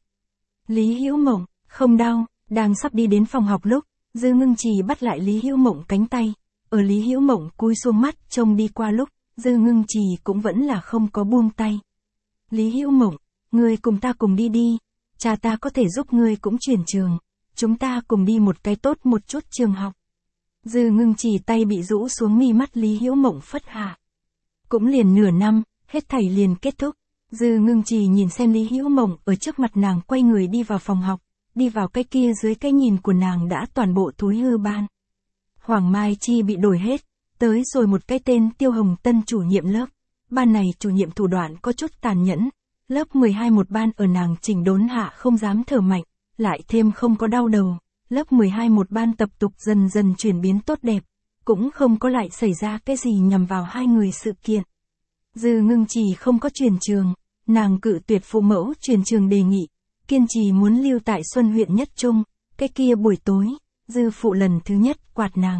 Lý Hữu Mộng, không đau, đang sắp đi đến phòng học lúc, Dư Ngưng Trì bắt lại Lý Hữu Mộng cánh tay, ở Lý Hữu Mộng cúi xuống mắt trông đi qua lúc, Dư Ngưng Trì cũng vẫn là không có buông tay. Lý Hữu Mộng, ngươi cùng ta cùng đi đi, cha ta có thể giúp ngươi cũng chuyển trường, chúng ta cùng đi một cái tốt một chút trường học. Dư Ngưng Trì tay bị rũ xuống mi mắt Lý Hữu Mộng phất hạ. Cũng liền nửa năm, hết thảy liền kết thúc. Dư Ngưng Trì nhìn xem Lý Hữu Mộng ở trước mặt nàng quay người đi vào phòng học, đi vào cái kia dưới cái nhìn của nàng đã toàn bộ thối hư ban. Hoàng Mai Chi bị đổi hết, tới rồi một cái tên Tiêu Hồng Tân chủ nhiệm lớp. Ban này chủ nhiệm thủ đoạn có chút tàn nhẫn, lớp 12 một ban ở nàng chỉnh đốn hạ không dám thở mạnh, lại thêm không có đau đầu, lớp 12 một ban tập tục dần dần chuyển biến tốt đẹp, cũng không có lại xảy ra cái gì nhằm vào hai người sự kiện. Dư Ngưng Trì không có chuyển trường, nàng cự tuyệt phụ mẫu chuyển trường đề nghị, kiên trì muốn lưu tại Xuân huyện Nhất Trung. Cái kia buổi tối, Dư phụ lần thứ nhất quạt nàng.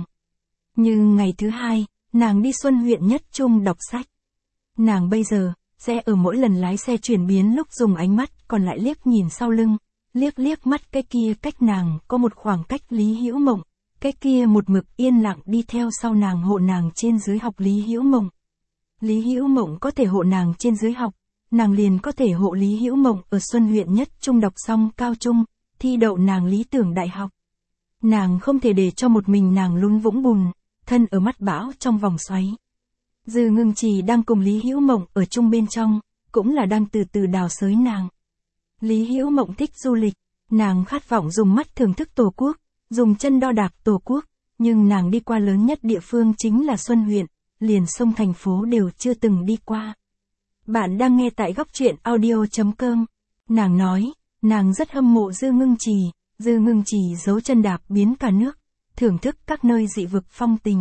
Nhưng ngày thứ hai, nàng đi Xuân huyện Nhất Trung đọc sách. Nàng bây giờ, sẽ ở mỗi lần lái xe chuyển biến lúc dùng ánh mắt còn lại liếc nhìn sau lưng, liếc mắt cái kia cách nàng có một khoảng cách Lý Hữu Mộng, cái kia một mực yên lặng đi theo sau nàng hộ nàng trên dưới học Lý Hữu Mộng. Lý Hữu Mộng có thể hộ nàng trên dưới học, nàng liền có thể hộ Lý Hữu Mộng ở Xuân huyện Nhất Trung đọc xong cao trung, thi đậu nàng lý tưởng đại học. Nàng không thể để cho một mình nàng lún vũng bùn, thân ở mắt bão trong vòng xoáy. Dư Ngưng Trì đang cùng Lý Hữu Mộng ở chung bên trong, cũng là đang từ từ đào xới nàng. Lý Hữu Mộng thích du lịch, nàng khát vọng dùng mắt thưởng thức Tổ quốc, dùng chân đo đạc Tổ quốc, nhưng nàng đi qua lớn nhất địa phương chính là Xuân huyện, liền sông thành phố đều chưa từng đi qua. Bạn đang nghe tại góc truyện audio.com. Nàng nói, nàng rất hâm mộ Dư Ngưng Trì, Dư Ngưng Trì giấu chân đạp biến cả nước, thưởng thức các nơi dị vực phong tình.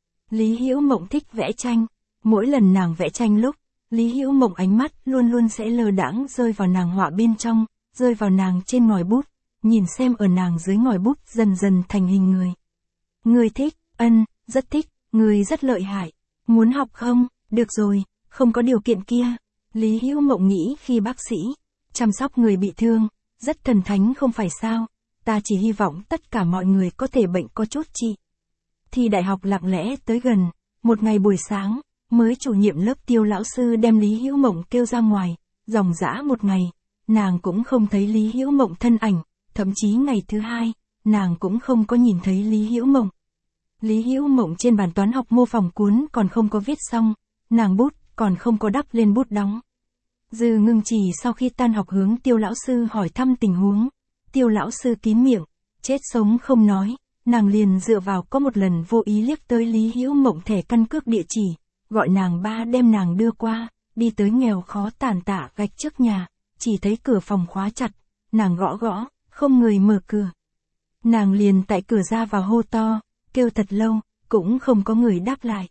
Lý Hữu Mộng thích vẽ tranh, mỗi lần nàng vẽ tranh lúc, Lý Hữu Mộng ánh mắt luôn luôn sẽ lơ đãng rơi vào nàng họa bên trong, rơi vào nàng trên ngòi bút, nhìn xem ở nàng dưới ngòi bút dần dần thành hình người. Người thích, rất thích, người rất lợi hại, muốn học không, được rồi, không có điều kiện kia. Lý Hữu Mộng nghĩ khi bác sĩ, chăm sóc người bị thương, rất thần thánh không phải sao, ta chỉ hy vọng tất cả mọi người có thể bệnh có chút trị. Thi đại học lặng lẽ tới gần, một ngày buổi sáng, mới chủ nhiệm lớp Tiêu lão sư đem Lý Hữu Mộng kêu ra ngoài, dòng dã một ngày, nàng cũng không thấy Lý Hữu Mộng thân ảnh, thậm chí ngày thứ hai, nàng cũng không có nhìn thấy Lý Hữu Mộng. Lý Hữu Mộng trên bàn toán học mô phỏng cuốn còn không có viết xong, nàng bút còn không có đắp lên bút đóng. Dư Ngưng Trì sau khi tan học hướng Tiêu lão sư hỏi thăm tình huống, Tiêu lão sư kín miệng, chết sống không nói, nàng liền dựa vào có một lần vô ý liếc tới Lý Hữu Mộng thẻ căn cước địa chỉ, gọi nàng ba đem nàng đưa qua, đi tới nghèo khó tàn tạ gạch trước nhà, chỉ thấy cửa phòng khóa chặt, nàng gõ gõ, không người mở cửa. Nàng liền tại cửa ra vào hô to, kêu thật lâu, cũng không có người đáp lại.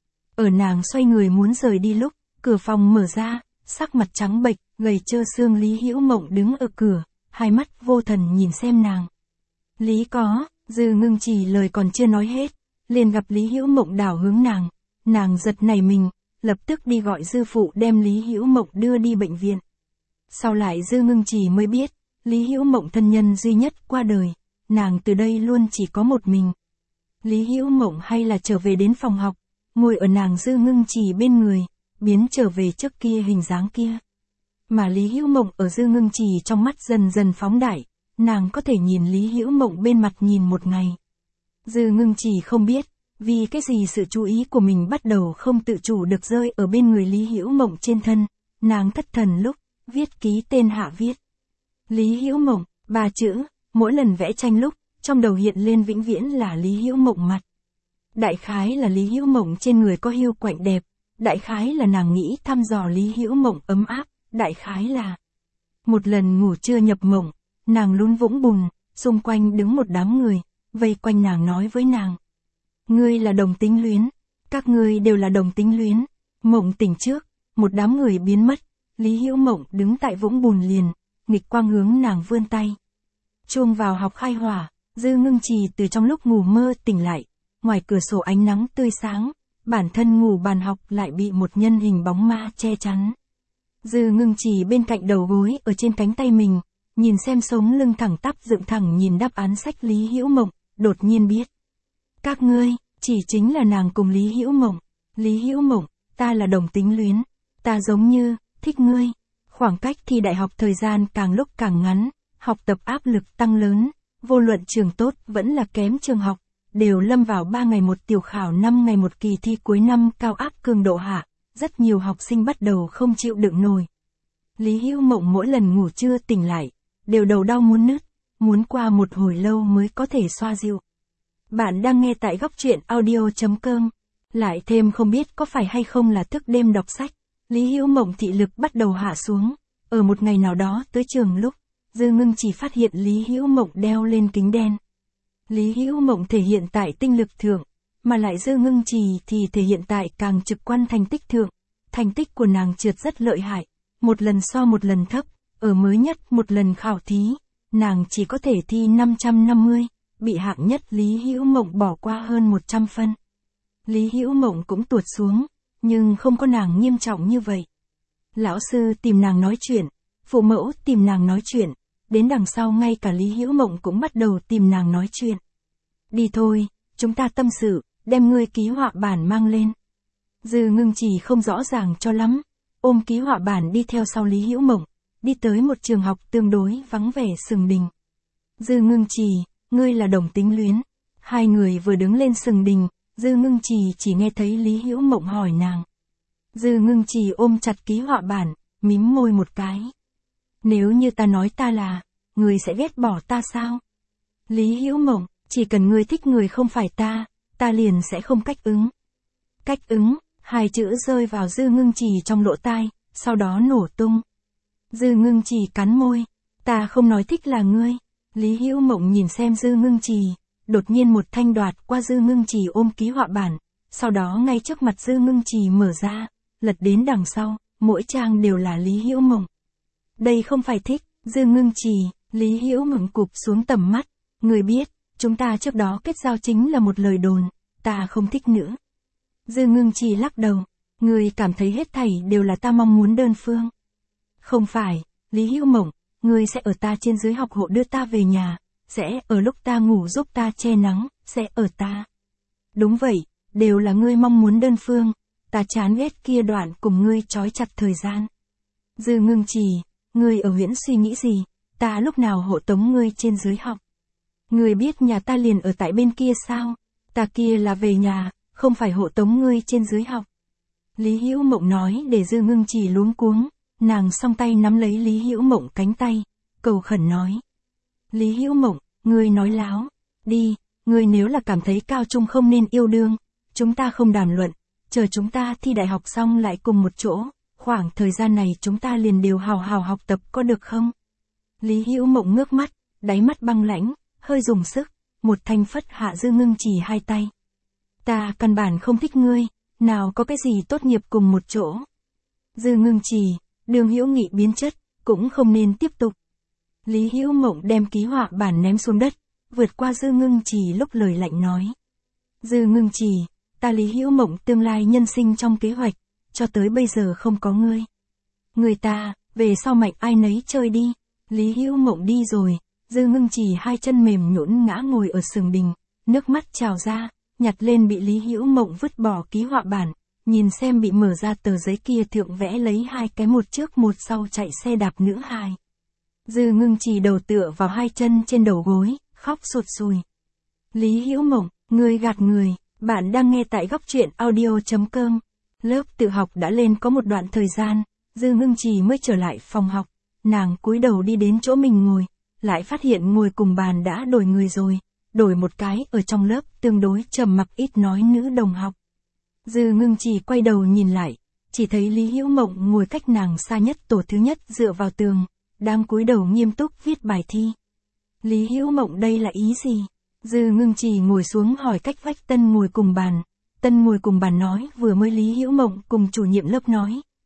Ở nàng xoay người muốn rời đi lúc, cửa phòng mở ra, sắc mặt trắng bệch, gầy trơ xương Lý Hữu Mộng đứng ở cửa, hai mắt vô thần nhìn xem nàng. Lý có, Dư Ngưng Trì lời còn chưa nói hết, liền gặp Lý Hữu Mộng đảo hướng nàng giật nảy mình, lập tức đi gọi Dư phụ đem Lý Hữu Mộng đưa đi bệnh viện. Sau lại Dư Ngưng Trì mới biết, Lý Hữu Mộng thân nhân duy nhất qua đời, nàng từ đây luôn chỉ có một mình. Lý Hữu Mộng hay là trở về đến phòng học, ngồi ở nàng Dư Ngưng Trì bên người, biến trở về trước kia hình dáng kia. Mà Lý Hữu Mộng ở Dư Ngưng Trì trong mắt dần dần phóng đại, nàng có thể nhìn Lý Hữu Mộng bên mặt nhìn một ngày. Dư Ngưng Trì không biết, vì cái gì sự chú ý của mình bắt đầu không tự chủ được rơi ở bên người Lý Hữu Mộng trên thân, nàng thất thần lúc, viết ký tên hạ viết. Lý Hữu Mộng, 3 chữ, mỗi lần vẽ tranh lúc, trong đầu hiện lên vĩnh viễn là Lý Hữu Mộng mặt. Đại khái là Lý Hữu Mộng trên người có hiu quạnh đẹp, đại khái là nàng nghĩ thăm dò Lý Hữu Mộng ấm áp, đại khái là một lần ngủ trưa nhập mộng, nàng lún vũng bùn, xung quanh đứng một đám người, vây quanh nàng nói với nàng. Ngươi là đồng tính luyến, các ngươi đều là đồng tính luyến, mộng tỉnh trước, một đám người biến mất, Lý Hữu Mộng đứng tại vũng bùn liền, nghịch quang hướng nàng vươn tay. Chuông vào học khai hỏa, Dư Ngưng Trì từ trong lúc ngủ mơ tỉnh lại, ngoài cửa sổ ánh nắng tươi sáng, bản thân ngủ bàn học lại bị một nhân hình bóng ma che chắn. Dư Ngưng Trì bên cạnh đầu gối ở trên cánh tay mình, nhìn xem sống lưng thẳng tắp dựng thẳng nhìn đáp án sách Lý Hữu Mộng, đột nhiên biết. Các ngươi, chỉ chính là nàng cùng Lý Hữu Mộng. Lý Hữu Mộng, ta là đồng tính luyến, ta giống như, thích ngươi. Khoảng cách thi đại học thời gian càng lúc càng ngắn, học tập áp lực tăng lớn, vô luận trường tốt vẫn là kém trường học, đều lâm vào 3 ngày một tiểu khảo 5 ngày một kỳ thi cuối năm cao áp cường độ hạ, rất nhiều học sinh bắt đầu không chịu đựng nổi. Lý Hữu Mộng mỗi lần ngủ trưa tỉnh lại, đều đầu đau muốn nứt, muốn qua một hồi lâu mới có thể xoa dịu. Bạn đang nghe tại góc truyện audio.com, lại thêm không biết có phải hay không là thức đêm đọc sách, Lý Hữu Mộng thị lực bắt đầu hạ xuống, ở một ngày nào đó tới trường lúc, Dư Ngưng Trì phát hiện Lý Hữu Mộng đeo lên kính đen. Lý Hữu Mộng thể hiện tại tinh lực thượng, mà lại Dư Ngưng Trì thì thể hiện tại càng trực quan thành tích thượng. Thành tích của nàng trượt rất lợi hại, một lần so một lần thấp, ở mới nhất một lần khảo thí, nàng chỉ có thể thi 550, bị hạng nhất Lý Hữu Mộng bỏ qua hơn 100 phân. Lý Hữu Mộng cũng tuột xuống, nhưng không có nàng nghiêm trọng như vậy. Lão sư tìm nàng nói chuyện, phụ mẫu tìm nàng nói chuyện, đến đằng sau ngay cả Lý Hữu Mộng cũng bắt đầu tìm nàng nói chuyện. Đi thôi, chúng ta tâm sự, đem ngươi ký họa bản mang lên. Dư Ngưng Trì không rõ ràng cho lắm, ôm ký họa bản đi theo sau Lý Hữu Mộng, đi tới một trường học tương đối vắng vẻ Sừng Đình. Dư Ngưng Trì, ngươi là đồng tính luyến. Hai người vừa đứng lên Sừng Đình, Dư Ngưng Trì chỉ nghe thấy Lý Hữu Mộng hỏi nàng. Dư Ngưng Trì ôm chặt ký họa bản, mím môi một cái. Nếu như ta nói ta là, ngươi sẽ ghét bỏ ta sao? Lý Hữu Mộng, chỉ cần ngươi thích người không phải ta liền sẽ không cách ứng. Cách ứng, hai chữ rơi vào Dư Ngưng Trì trong lỗ tai, sau đó nổ tung. Dư Ngưng Trì cắn môi, ta không nói thích là ngươi. Lý Hữu Mộng nhìn xem Dư Ngưng Trì, đột nhiên một thanh đoạt qua Dư Ngưng Trì ôm ký họa bản, sau đó ngay trước mặt Dư Ngưng Trì mở ra, lật đến đằng sau, mỗi trang đều là Lý Hữu Mộng. Đây không phải thích, Dư Ngưng Trì, Lý Hữu Mộng cụp xuống tầm mắt, người biết, chúng ta trước đó kết giao chính là một lời đồn, ta không thích nữa. Dư Ngưng Trì lắc đầu, người cảm thấy hết thảy đều là ta mong muốn đơn phương. Không phải, Lý Hữu Mộng, ngươi sẽ ở ta trên dưới học hộ đưa ta về nhà, sẽ ở lúc ta ngủ giúp ta che nắng, sẽ ở ta. Đúng vậy, đều là ngươi mong muốn đơn phương, ta chán ghét kia đoạn cùng ngươi trói chặt thời gian. Dư Ngưng Trì, ngươi ở huyễn suy nghĩ gì, ta lúc nào hộ tống ngươi trên dưới học. Ngươi biết nhà ta liền ở tại bên kia sao, ta kia là về nhà, không phải hộ tống ngươi trên dưới học. Lý Hữu Mộng nói để Dư Ngưng Trì luống cuống, nàng song tay nắm lấy Lý Hữu Mộng cánh tay, cầu khẩn nói. Lý Hữu Mộng, ngươi nói láo, đi, ngươi nếu là cảm thấy cao trung không nên yêu đương, chúng ta không đàm luận, chờ chúng ta thi đại học xong lại cùng một chỗ, khoảng thời gian này chúng ta liền đều hào hào học tập có được không? Lý Hữu Mộng ngước mắt, đáy mắt băng lãnh, hơi dùng sức, một thanh phất hạ Dư Ngưng Trì hai tay. Ta căn bản không thích ngươi, nào có cái gì tốt nghiệp cùng một chỗ. Dư Ngưng Trì, đường hữu nghị biến chất, cũng không nên tiếp tục. Lý Hữu Mộng đem ký họa bản ném xuống đất, vượt qua Dư Ngưng Trì lúc lời lạnh nói. Dư Ngưng Trì, ta Lý Hữu Mộng tương lai nhân sinh trong kế hoạch, cho tới bây giờ không có ngươi. Người ta, về sau mạnh ai nấy chơi đi. Lý Hữu Mộng đi rồi, Dư Ngưng Trì hai chân mềm nhũn ngã ngồi ở Sừng Đình, nước mắt trào ra, nhặt lên bị Lý Hữu Mộng vứt bỏ ký họa bản, nhìn xem bị mở ra tờ giấy kia thượng vẽ lấy hai cái một trước một sau chạy xe đạp nữ hài. Dư Ngưng Trì đầu tựa vào hai chân trên đầu gối, khóc sụt sùi. Lý Hữu Mộng, ngươi gạt người, bạn đang nghe tại góc truyện audio.com. Lớp tự học đã lên có một đoạn thời gian, Dư Ngưng Trì mới trở lại phòng học, nàng cúi đầu đi đến chỗ mình ngồi, lại phát hiện ngồi cùng bàn đã đổi người rồi, đổi một cái ở trong lớp tương đối trầm mặc ít nói nữ đồng học. Dư Ngưng Trì quay đầu nhìn lại, chỉ thấy Lý Hữu Mộng ngồi cách nàng xa nhất tổ thứ nhất dựa vào tường, đang cúi đầu nghiêm túc viết bài thi. Lý Hữu Mộng đây là ý gì? Dư Ngưng Trì ngồi xuống hỏi cách vách Tân ngồi cùng bàn. Tân ngồi cùng bàn nói vừa mới Lý Hữu Mộng cùng chủ nhiệm lớp nói,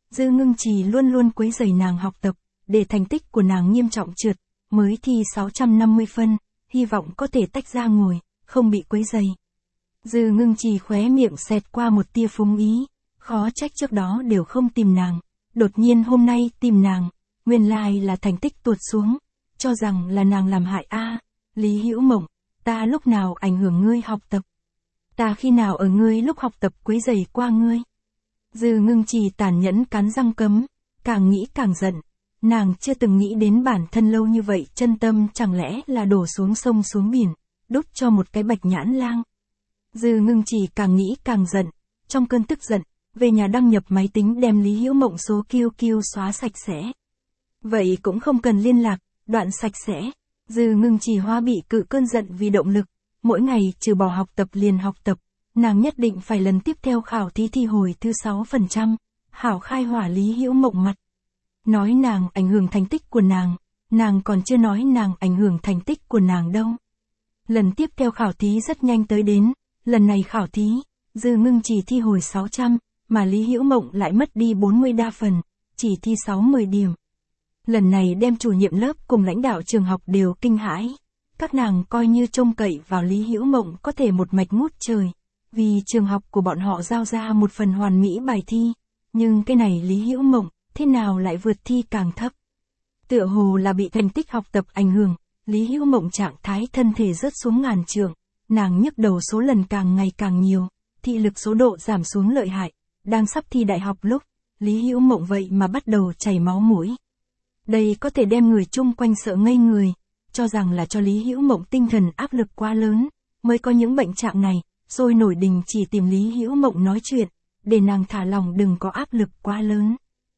Dư Ngưng Trì luôn luôn quấy rầy nàng học tập, để thành tích của nàng nghiêm trọng trượt, mới thi 650 phân, hy vọng có thể tách ra ngồi, không bị quấy rầy. Dư Ngưng Trì khóe miệng xẹt qua một tia phúng ý, khó trách trước đó đều không tìm nàng, đột nhiên hôm nay tìm nàng, nguyên lai là thành tích tuột xuống, cho rằng là nàng làm hại a. Lý Hữu Mộng, ta lúc nào ảnh hưởng ngươi học tập? Ta khi nào ở ngươi lúc học tập quấy rầy qua ngươi? Dư Ngưng Trì tàn nhẫn cắn răng cấm, càng nghĩ càng giận, nàng chưa từng nghĩ đến bản thân lâu như vậy, chân tâm chẳng lẽ là đổ xuống sông xuống biển, đút cho một cái Bạch Nhãn Lang. Dư Ngưng Trì càng nghĩ càng giận, trong cơn tức giận, về nhà đăng nhập máy tính đem Lý Hữu Mộng số QQ xóa sạch sẽ. Vậy cũng không cần liên lạc, đoạn sạch sẽ. Dư Ngưng Trì hoa bị cự cơn giận vì động lực, mỗi ngày trừ bỏ học tập liền học tập, nàng nhất định phải lần tiếp theo khảo thí thi hồi thứ 6%, hảo khai hỏa Lý Hữu Mộng mặt. Nói nàng ảnh hưởng thành tích của nàng còn chưa nói nàng ảnh hưởng thành tích của nàng đâu. Lần tiếp theo khảo thí rất nhanh tới đến, lần này khảo thí, Dư Ngưng Trì thi hồi 600, mà Lý Hữu Mộng lại mất đi 40 đa phần, chỉ thi 60 điểm. Lần này đem chủ nhiệm lớp cùng lãnh đạo trường học đều kinh hãi. Các nàng coi như trông cậy vào Lý Hữu Mộng có thể một mạch ngút trời, vì trường học của bọn họ giao ra một phần hoàn mỹ bài thi, nhưng cái này Lý Hữu Mộng, thế nào lại vượt thi càng thấp. Tựa hồ là bị thành tích học tập ảnh hưởng, Lý Hữu Mộng trạng thái thân thể rớt xuống ngàn trượng, nàng nhức đầu số lần càng ngày càng nhiều, thị lực số độ giảm xuống lợi hại, đang sắp thi đại học lúc, Lý Hữu Mộng vậy mà bắt đầu chảy máu mũi. Đây có thể đem người chung quanh sợ ngây người, cho rằng là cho Lý Hữu Mộng tinh thần áp lực quá lớn, mới có những bệnh trạng này, rồi nổi đình chỉ tìm Lý Hữu Mộng nói chuyện, để nàng thả lòng đừng có áp lực quá lớn.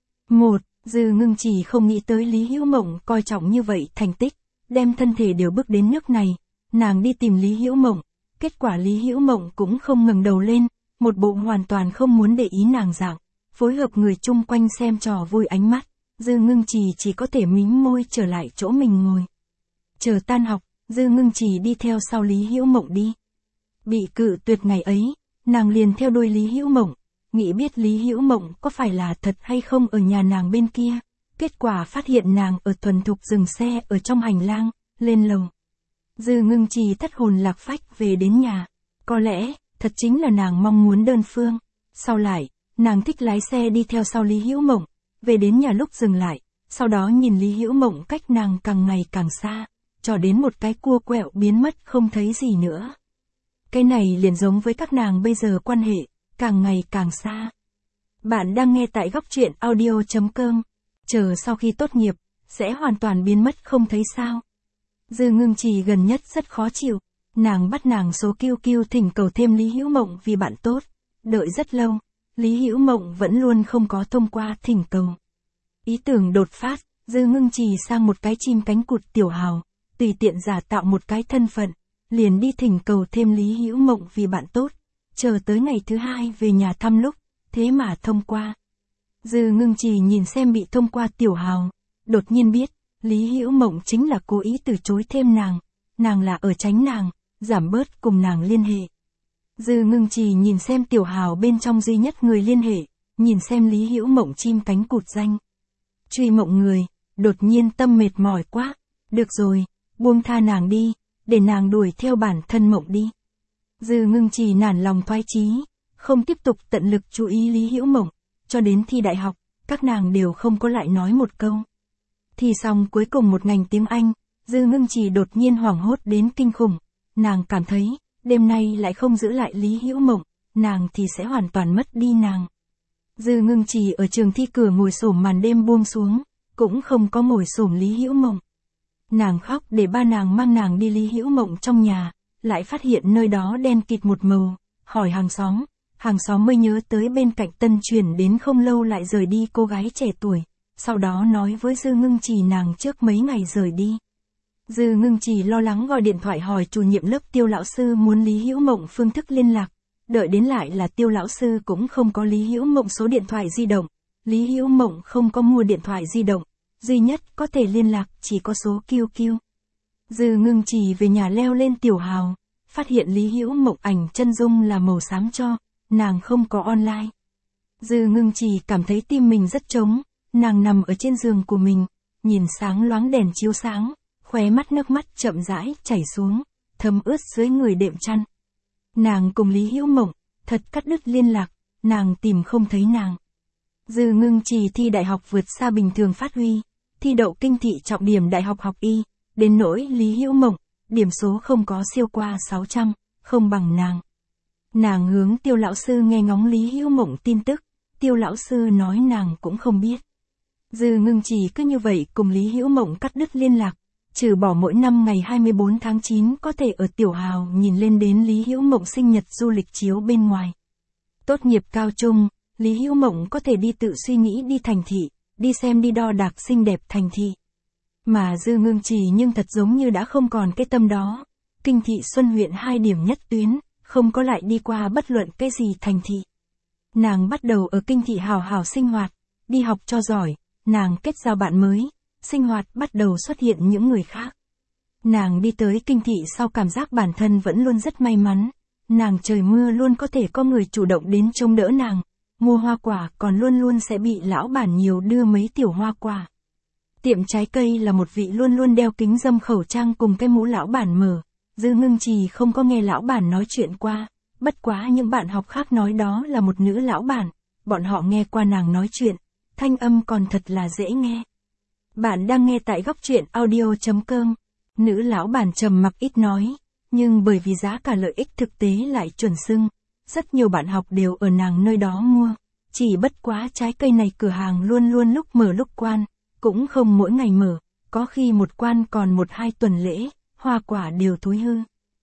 Dư Ngưng Trì không nghĩ tới Lý Hữu Mộng coi trọng như vậy thành tích, đem thân thể đều bước đến nước này, nàng đi tìm Lý Hữu Mộng, kết quả Lý Hữu Mộng cũng không ngẩng đầu lên, một bộ hoàn toàn không muốn để ý nàng dạng, phối hợp người chung quanh xem trò vui ánh mắt. Dư Ngưng Trì chỉ có thể mím môi trở lại chỗ mình ngồi. Chờ tan học, Dư Ngưng Trì đi theo sau Lý Hữu Mộng đi. Bị cự tuyệt ngày ấy, nàng liền theo đuôi Lý Hữu Mộng, nghĩ biết Lý Hữu Mộng có phải là thật hay không ở nhà nàng bên kia. Kết quả phát hiện nàng ở thuần thục dừng xe ở trong hành lang, lên lầu. Dư Ngưng Trì thất hồn lạc phách về đến nhà. Có lẽ, thật chính là nàng mong muốn đơn phương. Sau lại, nàng thích lái xe đi theo sau Lý Hữu Mộng. Về đến nhà lúc dừng lại, sau đó nhìn Lý Hữu Mộng cách nàng càng ngày càng xa, cho đến một cái cua quẹo biến mất không thấy gì nữa. Cái này liền giống với các nàng bây giờ quan hệ, càng ngày càng xa. Bạn đang nghe tại góc truyện audio.com, chờ sau khi tốt nghiệp, sẽ hoàn toàn biến mất không thấy sao. Dư Ngưng Trì gần nhất rất khó chịu, nàng bắt nàng số QQ thỉnh cầu thêm Lý Hữu Mộng vì bạn tốt, đợi rất lâu. Lý Hữu Mộng vẫn luôn không có thông qua thỉnh cầu. Ý tưởng đột phát, Dư Ngưng Trì sang một cái chim cánh cụt tiểu hào, tùy tiện giả tạo một cái thân phận, liền đi thỉnh cầu thêm Lý Hữu Mộng vì bạn tốt, chờ tới ngày thứ hai về nhà thăm lúc, thế mà thông qua. Dư Ngưng Trì nhìn xem bị thông qua tiểu hào, đột nhiên biết, Lý Hữu Mộng chính là cố ý từ chối thêm nàng là ở tránh nàng, giảm bớt cùng nàng liên hệ. Dư Ngưng Trì nhìn xem tiểu hào bên trong duy nhất người liên hệ, nhìn xem Lý Hữu Mộng chim cánh cụt danh. Truy mộng người, đột nhiên tâm mệt mỏi quá, được rồi, buông tha nàng đi, để nàng đuổi theo bản thân Mộng đi. Dư Ngưng Trì nản lòng thoái chí, không tiếp tục tận lực chú ý Lý Hữu Mộng, cho đến thi đại học, các nàng đều không có lại nói một câu. Thi xong cuối cùng một ngành tiếng Anh, Dư Ngưng Trì đột nhiên hoảng hốt đến kinh khủng, nàng cảm thấy, đêm nay lại không giữ lại Lý Hữu Mộng, nàng thì sẽ hoàn toàn mất đi nàng. Dư Ngưng Trì ở trường thi cửa ngồi xổm màn đêm buông xuống, cũng không có ngồi xổm Lý Hữu Mộng. Nàng khóc để ba nàng mang nàng đi Lý Hữu Mộng trong nhà, lại phát hiện nơi đó đen kịt một màu, hỏi hàng xóm mới nhớ tới bên cạnh tân chuyển đến không lâu lại rời đi cô gái trẻ tuổi, sau đó nói với Dư Ngưng Trì nàng trước mấy ngày rời đi. Dư Ngưng Trì lo lắng gọi điện thoại hỏi chủ nhiệm lớp Tiêu lão sư muốn Lý Hữu Mộng phương thức liên lạc, đợi đến lại là Tiêu lão sư cũng không có Lý Hữu Mộng số điện thoại di động, Lý Hữu Mộng không có mua điện thoại di động, duy nhất có thể liên lạc chỉ có số QQ. Dư Ngưng Trì về nhà leo lên tiểu hào, phát hiện Lý Hữu Mộng ảnh chân dung là màu xám cho, nàng không có online. Dư Ngưng Trì cảm thấy tim mình rất trống, nàng nằm ở trên giường của mình, nhìn sáng loáng đèn chiếu sáng, khóe mắt nước mắt chậm rãi chảy xuống, thấm ướt dưới người đệm chăn. Nàng cùng Lý Hữu Mộng, thật cắt đứt liên lạc, nàng tìm không thấy nàng. Dư Ngưng Trì thi đại học vượt xa bình thường phát huy, thi đậu kinh thị trọng điểm đại học học y, đến nỗi Lý Hữu Mộng, điểm số không có siêu qua 600, không bằng nàng. Nàng hướng Tiêu lão sư nghe ngóng Lý Hữu Mộng tin tức, Tiêu lão sư nói nàng cũng không biết. Dư Ngưng Trì cứ như vậy cùng Lý Hữu Mộng cắt đứt liên lạc, trừ bỏ mỗi năm ngày 24 tháng 9 có thể ở Tiểu Hào nhìn lên đến Lý Hữu Mộng sinh nhật du lịch chiếu bên ngoài. Tốt nghiệp cao trung, Lý Hữu Mộng có thể đi tự suy nghĩ đi thành thị, đi xem đi đo đạc xinh đẹp thành thị. Mà Dư Ngưng Trì nhưng thật giống như đã không còn cái tâm đó. Kinh thị Xuân huyện 2 điểm nhất tuyến, không có lại đi qua bất luận cái gì thành thị. Nàng bắt đầu ở kinh thị hào hào sinh hoạt, đi học cho giỏi, nàng kết giao bạn mới, sinh hoạt bắt đầu xuất hiện những người khác. Nàng đi tới kinh thị sau cảm giác bản thân vẫn luôn rất may mắn, nàng trời mưa luôn có thể có người chủ động đến trông đỡ nàng, mua hoa quả còn luôn luôn sẽ bị lão bản nhiều đưa mấy tiểu hoa quả. Tiệm trái cây là một vị luôn luôn đeo kính râm khẩu trang cùng cái mũ lão bản mở, Dư Ngưng Trì không có nghe lão bản nói chuyện qua, bất quá những bạn học khác nói đó là một nữ lão bản, bọn họ nghe qua nàng nói chuyện, thanh âm còn thật là dễ nghe. Bạn đang nghe tại góc truyện audio.com, nữ lão bản trầm mặc ít nói, nhưng bởi vì giá cả lợi ích thực tế lại chuẩn xưng, rất nhiều bạn học đều ở nàng nơi đó mua, chỉ bất quá trái cây này cửa hàng luôn luôn lúc mở lúc quan, cũng không mỗi ngày mở, có khi một quan còn 1-2 tuần lễ, hoa quả đều thối hư.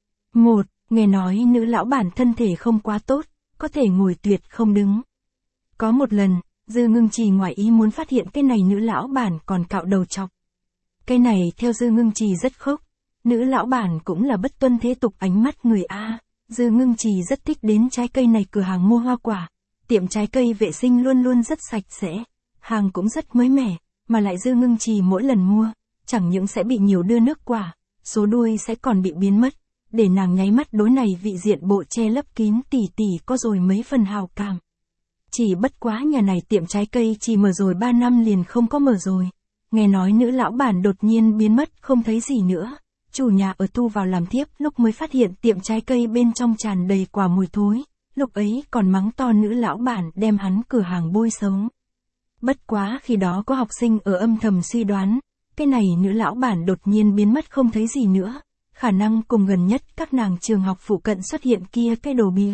Nghe nói nữ lão bản thân thể không quá tốt, có thể ngồi tuyệt không đứng. Có một lần, Dư Ngưng Trì ngoài ý muốn phát hiện cái này nữ lão bản còn cạo đầu chọc. Cái này theo Dư Ngưng Trì rất khốc, nữ lão bản cũng là bất tuân thế tục ánh mắt người A. Dư Ngưng Trì rất thích đến trái cây này cửa hàng mua hoa quả, tiệm trái cây vệ sinh luôn luôn rất sạch sẽ, hàng cũng rất mới mẻ, mà lại Dư Ngưng Trì mỗi lần mua, chẳng những sẽ bị nhiều đưa nước quả, số đuôi sẽ còn bị biến mất, để nàng nháy mắt đối này vị diện bộ che lấp kín tỉ có rồi mấy phần hào cảm. Chỉ bất quá nhà này tiệm trái cây chỉ mở rồi 3 năm liền không có mở rồi, nghe nói nữ lão bản đột nhiên biến mất không thấy gì nữa. Chủ nhà ở tu vào làm thiếp lúc mới phát hiện tiệm trái cây bên trong tràn đầy quả mùi thối, lúc ấy còn mắng to nữ lão bản đem hắn cửa hàng bôi xấu. Bất quá khi đó có học sinh ở âm thầm suy đoán, cái này nữ lão bản đột nhiên biến mất không thấy gì nữa, khả năng cùng gần nhất các nàng trường học phụ cận xuất hiện kia cái đồ bía.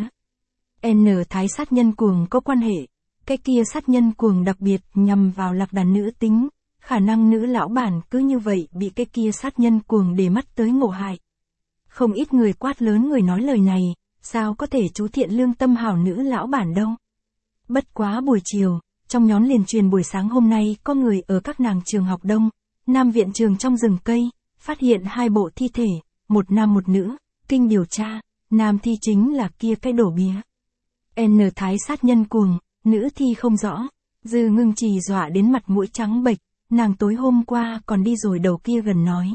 N Thái sát nhân cuồng có quan hệ, cái kia sát nhân cuồng đặc biệt nhằm vào lạc đàn nữ tính. Khả năng nữ lão bản cứ như vậy bị cái kia sát nhân cuồng để mắt tới ngộ hại. Không ít người quát lớn người nói lời này, sao có thể chú thiện lương tâm hảo nữ lão bản đâu. Bất quá buổi chiều, trong nhóm liền truyền buổi sáng hôm nay có người ở các nàng trường học đông, Nam viện trường trong rừng cây, phát hiện 2 bộ thi thể, một nam một nữ, kinh điều tra, nam thi chính là kia cái đổ bía. N Thái sát nhân cuồng, nữ thi không rõ, Dư Ngưng Trì dọa đến mặt mũi trắng bệch. Nàng tối hôm qua còn đi rồi đầu kia gần nói.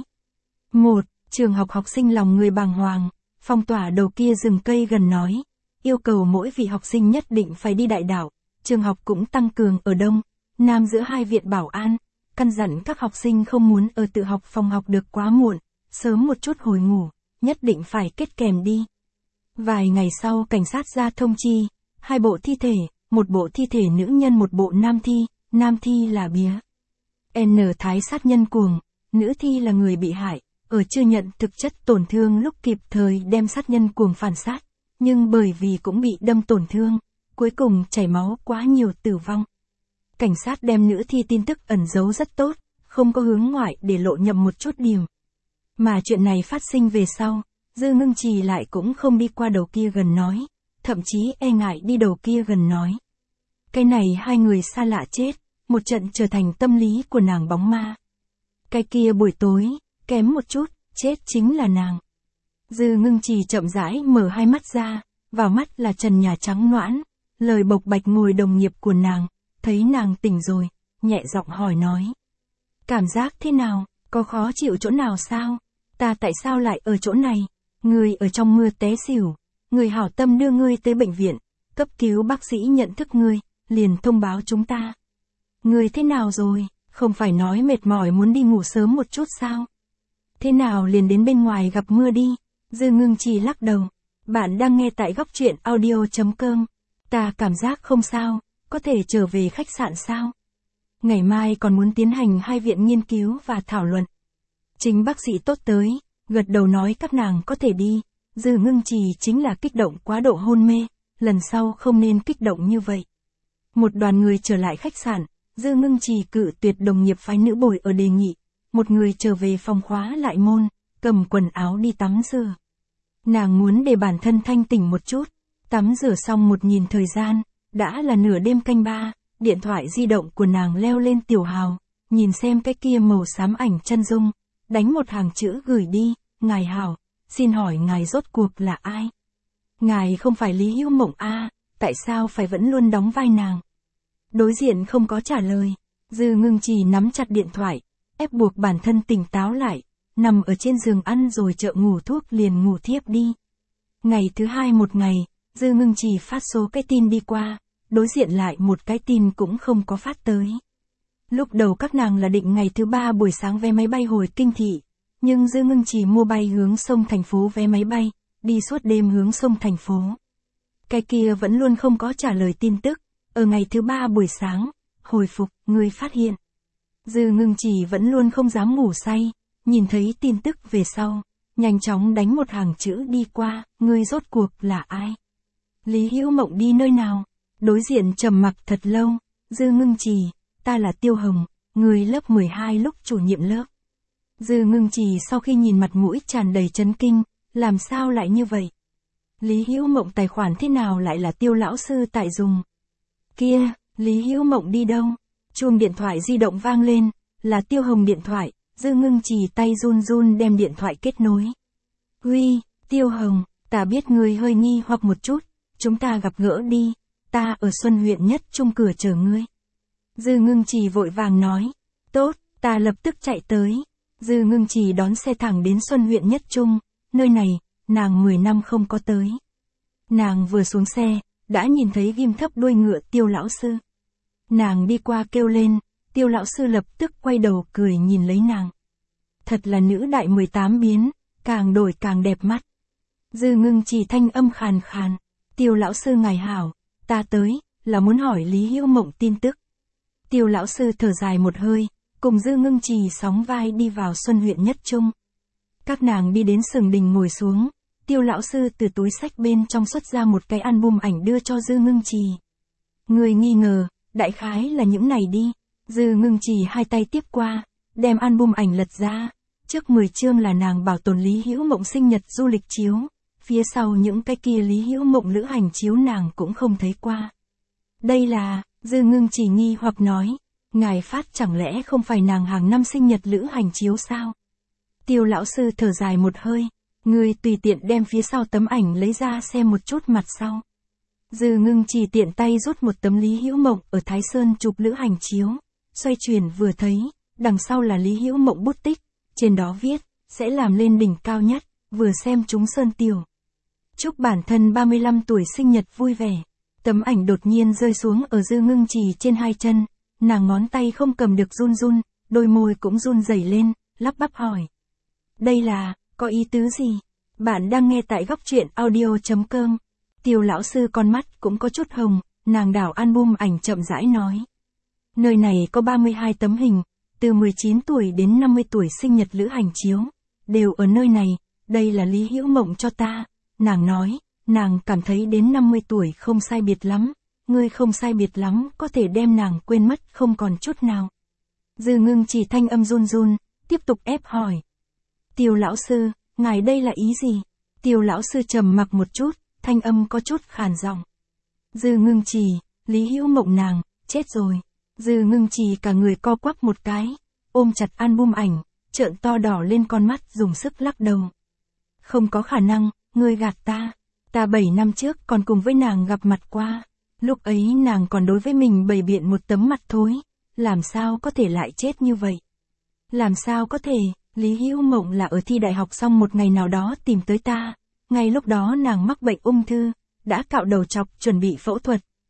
Trường học học sinh lòng người bàng hoàng, phong tỏa đầu kia rừng cây gần nói. Yêu cầu mỗi vị học sinh nhất định phải đi đại đảo, trường học cũng tăng cường ở đông, nam giữa 2 viện bảo an, căn dặn các học sinh không muốn ở tự học phòng học được quá muộn, sớm một chút hồi ngủ, nhất định phải kết kèm đi. Vài ngày sau cảnh sát ra thông chi, 2 bộ thi thể, một bộ thi thể nữ nhân một bộ nam thi là bía. N Thái sát nhân cuồng, nữ thi là người bị hại, ở chưa nhận thực chất tổn thương lúc kịp thời đem sát nhân cuồng phản sát, nhưng bởi vì cũng bị đâm tổn thương, cuối cùng chảy máu quá nhiều tử vong. Cảnh sát đem nữ thi tin tức ẩn giấu rất tốt, không có hướng ngoại để lộ nhầm một chút điểm. Mà chuyện này phát sinh về sau, Dư Ngưng Trì lại cũng không đi qua đầu kia gần nói, thậm chí e ngại đi đầu kia gần nói. Cái này 2 người xa lạ chết, một trận trở thành tâm lý của nàng bóng ma. Cái kia buổi tối, kém một chút, chết chính là nàng. Dư Ngưng Trì chậm rãi mở 2 mắt ra, vào mắt là trần nhà trắng nõn, lời bộc bạch ngồi đồng nghiệp của nàng, thấy nàng tỉnh rồi, nhẹ giọng hỏi nói. Cảm giác thế nào, có khó chịu chỗ nào sao? Ta tại sao lại ở chỗ này? Người ở trong mưa té xỉu, người hảo tâm đưa ngươi tới bệnh viện, cấp cứu bác sĩ nhận thức ngươi, liền thông báo chúng ta. Người thế nào rồi, không phải nói mệt mỏi muốn đi ngủ sớm một chút sao? Thế nào liền đến bên ngoài gặp mưa đi? Dư Ngưng Trì lắc đầu. Bạn đang nghe tại góc truyện audio.com. Ta cảm giác không sao, có thể trở về khách sạn sao? Ngày mai còn muốn tiến hành 2 viện nghiên cứu và thảo luận. Chính bác sĩ tốt tới, gật đầu nói các nàng có thể đi. Dư Ngưng Trì chính là kích động quá độ hôn mê, lần sau không nên kích động như vậy. Một đoàn người trở lại khách sạn, Dư Ngưng Trì cự tuyệt đồng nghiệp phái nữ bồi ở đề nghị. Một người trở về phòng khóa lại môn, cầm quần áo đi tắm rửa. Nàng muốn để bản thân thanh tỉnh một chút, tắm rửa xong một nhìn thời gian, đã là nửa đêm canh 3, điện thoại di động của nàng leo lên tiểu hào, nhìn xem cái kia màu xám ảnh chân dung, đánh một hàng chữ gửi đi, ngài hảo, xin hỏi ngài rốt cuộc là ai? Ngài không phải Lý Hữu Mộng a, tại sao phải vẫn luôn đóng vai nàng? Đối diện không có trả lời, Dư Ngưng Trì nắm chặt điện thoại, ép buộc bản thân tỉnh táo lại, nằm ở trên giường ăn rồi chợ ngủ thuốc liền ngủ thiếp đi. Ngày thứ 2 một ngày, Dư Ngưng Trì phát số cái tin đi qua, đối diện lại một cái tin cũng không có phát tới. Lúc đầu các nàng là định ngày thứ 3 buổi sáng vé máy bay hồi Kinh Thị, nhưng Dư Ngưng Trì mua bay hướng sông thành phố vé máy bay, đi suốt đêm hướng sông thành phố. Cái kia vẫn luôn không có trả lời tin tức, ở ngày thứ 3 buổi sáng, hồi phục, người phát hiện. Dư Ngưng Trì vẫn luôn không dám ngủ say, nhìn thấy tin tức về sau, nhanh chóng đánh một hàng chữ đi qua, ngươi rốt cuộc là ai? Lý Hữu Mộng đi nơi nào? Đối diện trầm mặc thật lâu, Dư Ngưng Trì, ta là Tiêu Hồng, người lớp 12 lúc chủ nhiệm lớp. Dư Ngưng Trì sau khi nhìn mặt mũi tràn đầy chấn kinh, làm sao lại như vậy? Lý Hữu Mộng tài khoản thế nào lại là Tiêu lão sư tại dùng? Kia, Lý Hữu Mộng đi đâu? Chuông điện thoại di động vang lên, là Tiêu Hồng điện thoại, Dư Ngưng Trì tay run run đem điện thoại kết nối. Uy, Tiêu Hồng, ta biết ngươi hơi nghi hoặc một chút, chúng ta gặp gỡ đi, ta ở Xuân huyện Nhất Trung cửa chờ ngươi. Dư Ngưng Trì vội vàng nói, tốt, ta lập tức chạy tới. Dư Ngưng Trì đón xe thẳng đến Xuân huyện Nhất Trung, nơi này, nàng 10 năm không có tới. Nàng vừa xuống xe, đã nhìn thấy ghim thấp đuôi ngựa Tiêu lão sư. Nàng đi qua kêu lên, Tiêu lão sư lập tức quay đầu cười nhìn lấy nàng. Thật là nữ đại 18 biến, càng đổi càng đẹp mắt. Dư Ngưng Trì thanh âm khàn khàn, Tiêu lão sư ngài hảo, ta tới, là muốn hỏi Lý Hữu Mộng tin tức. Tiêu lão sư thở dài một hơi, cùng Dư Ngưng Trì sóng vai đi vào Xuân huyện Nhất Trung. Các nàng đi đến sừng đình ngồi xuống, Tiêu lão sư từ túi xách bên trong xuất ra một cái album ảnh đưa cho Dư Ngưng Trì. Người nghi ngờ, đại khái là những này đi. Dư Ngưng Trì hai tay tiếp qua, đem album ảnh lật ra. Trước 10 chương là nàng bảo tồn Lý Hữu Mộng sinh nhật du lịch chiếu, phía sau những cái kia Lý Hữu Mộng lữ hành chiếu nàng cũng không thấy qua. Đây là, Dư Ngưng Trì nghi hoặc nói, ngài phát chẳng lẽ không phải nàng hàng năm sinh nhật lữ hành chiếu sao? Tiêu lão sư thở dài một hơi, người tùy tiện đem phía sau tấm ảnh lấy ra xem một chút mặt sau. Dư Ngưng Trì tiện tay rút một tấm Lý Hữu Mộng ở Thái Sơn chụp lữ hành chiếu, xoay chuyển vừa thấy, đằng sau là Lý Hữu Mộng bút tích, trên đó viết, sẽ làm lên đỉnh cao nhất, vừa xem chúng sơn tiểu. Chúc bản thân 35 tuổi sinh nhật vui vẻ. Tấm ảnh đột nhiên rơi xuống ở Dư Ngưng Trì trên hai chân, nàng ngón tay không cầm được run run, đôi môi cũng run rẩy lên, lắp bắp hỏi. Đây là, có ý tứ gì? Bạn đang nghe tại góc truyện audio.com. Tiêu lão sư con mắt cũng có chút hồng, nàng đảo album ảnh chậm rãi nói. Nơi này có 32 tấm hình, từ 19 tuổi đến 50 tuổi sinh nhật lữ hành chiếu, đều ở nơi này, đây là Lý Hữu Mộng cho ta. Nàng nói, nàng cảm thấy đến 50 tuổi không sai biệt lắm, ngươi không sai biệt lắm có thể đem nàng quên mất không còn chút nào. Dư Ngưng Trì thanh âm run run, tiếp tục ép hỏi. Tiêu lão sư, ngài đây là ý gì? Tiêu lão sư trầm mặc một chút, thanh âm có chút khàn giọng. Dư Ngưng Trì, Lý Hữu Mộng nàng, chết rồi. Dư Ngưng Trì cả người co quắp một cái, ôm chặt album ảnh, trợn to đỏ lên con mắt dùng sức lắc đầu. Không có khả năng, ngươi gạt ta. Ta 7 năm trước còn cùng với nàng gặp mặt qua. Lúc ấy nàng còn đối với mình bày biện một tấm mặt thối. Làm sao có thể lại chết như vậy? Làm sao có thể, Lý Hữu Mộng là ở thi đại học xong một ngày nào đó tìm tới ta. Ngay lúc đó nàng mắc bệnh ung thư, đã cạo đầu chọc chuẩn bị phẫu thuật.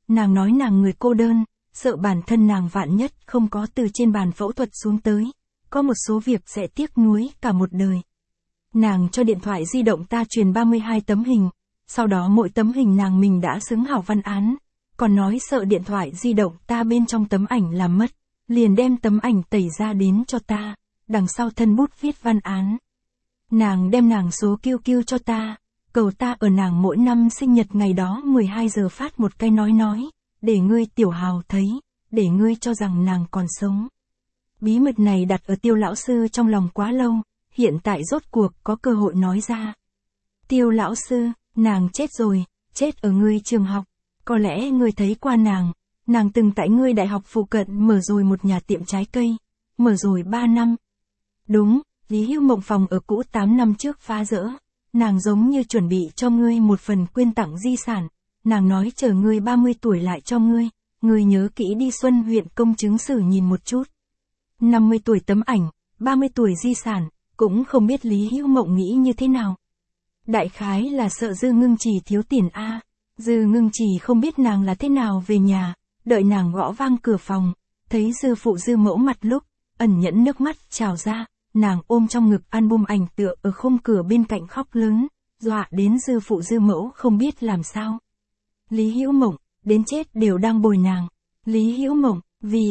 Nàng nói nàng người cô đơn, sợ bản thân nàng vạn nhất không có từ trên bàn phẫu thuật xuống tới, có một số việc sẽ tiếc nuối cả một đời. Nàng cho điện thoại di động ta truyền 32 tấm hình, sau đó mỗi tấm hình nàng mình đã xứng hảo văn án, còn nói sợ điện thoại di động ta bên trong tấm ảnh làm mất, liền đem tấm ảnh tẩy ra đến cho ta, đằng sau thân bút viết văn án. Nàng đem nàng số QQ cho ta, cầu ta ở nàng mỗi năm sinh nhật ngày đó 12 giờ phát một cái nói, để ngươi tiểu hào thấy, để ngươi cho rằng nàng còn sống. Bí mật này đặt ở Tiêu lão sư trong lòng quá lâu, hiện tại rốt cuộc có cơ hội nói ra. Tiêu lão sư, nàng chết rồi, chết ở ngươi trường học, có lẽ ngươi thấy qua nàng từng tại ngươi đại học phụ cận mở rồi một nhà tiệm trái cây, mở rồi 3 năm. Đúng, Lý Hữu Mộng phòng ở cũ 8 năm trước phá rỡ, nàng giống như chuẩn bị cho ngươi một phần quyên tặng di sản, nàng nói chờ ngươi 30 tuổi lại cho ngươi nhớ kỹ đi Xuân huyện công chứng sử nhìn một chút. 50 tuổi tấm ảnh, 30 tuổi di sản, cũng không biết Lý Hữu Mộng nghĩ như thế nào. Đại khái là sợ Dư Ngưng Trì thiếu tiền a. Dư Ngưng Trì không biết nàng là thế nào về nhà, đợi nàng gõ vang cửa phòng, thấy Dư phụ Dư mẫu mặt lúc, ẩn nhẫn nước mắt trào ra, nàng ôm trong ngực album ảnh tựa ở khung cửa bên cạnh khóc lớn, dọa đến Dư phụ Dư mẫu không biết làm sao. Lý Hữu Mộng, đến chết đều đang bồi nàng. Lý Hữu Mộng, vì